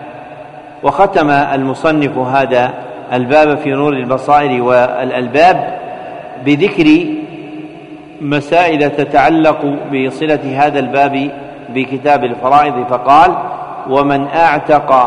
وختم المصنف هذا الباب في نور البصائر والألباب بذكر مسائل تتعلق بصلة هذا الباب بكتاب الفرائض، فقال: ومن أعتق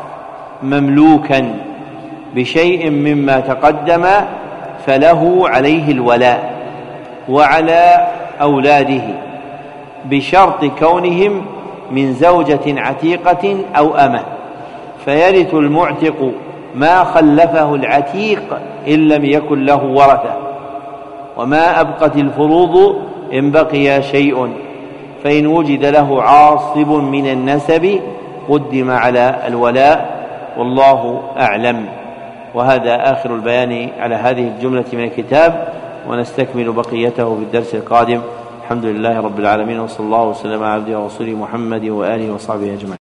مملوكا بشيء مما تقدم فله عليه الولاء وعلى أولاده بشرط كونهم من زوجة عتيقة أو أمة، فيرث المعتق ما خلفه العتيق إن لم يكن له ورثة، وما أبقت الفروض إن بقي شيء، فإن وجد له عاصب من النسب قدم على الولاء، والله أعلم. وهذا آخر البيان على هذه الجملة من الكتاب، ونستكمل بقيته في الدرس القادم. الحمد لله رب العالمين، وصلى الله وسلم على عبده ورسوله محمد وآله وصحبه أجمعين.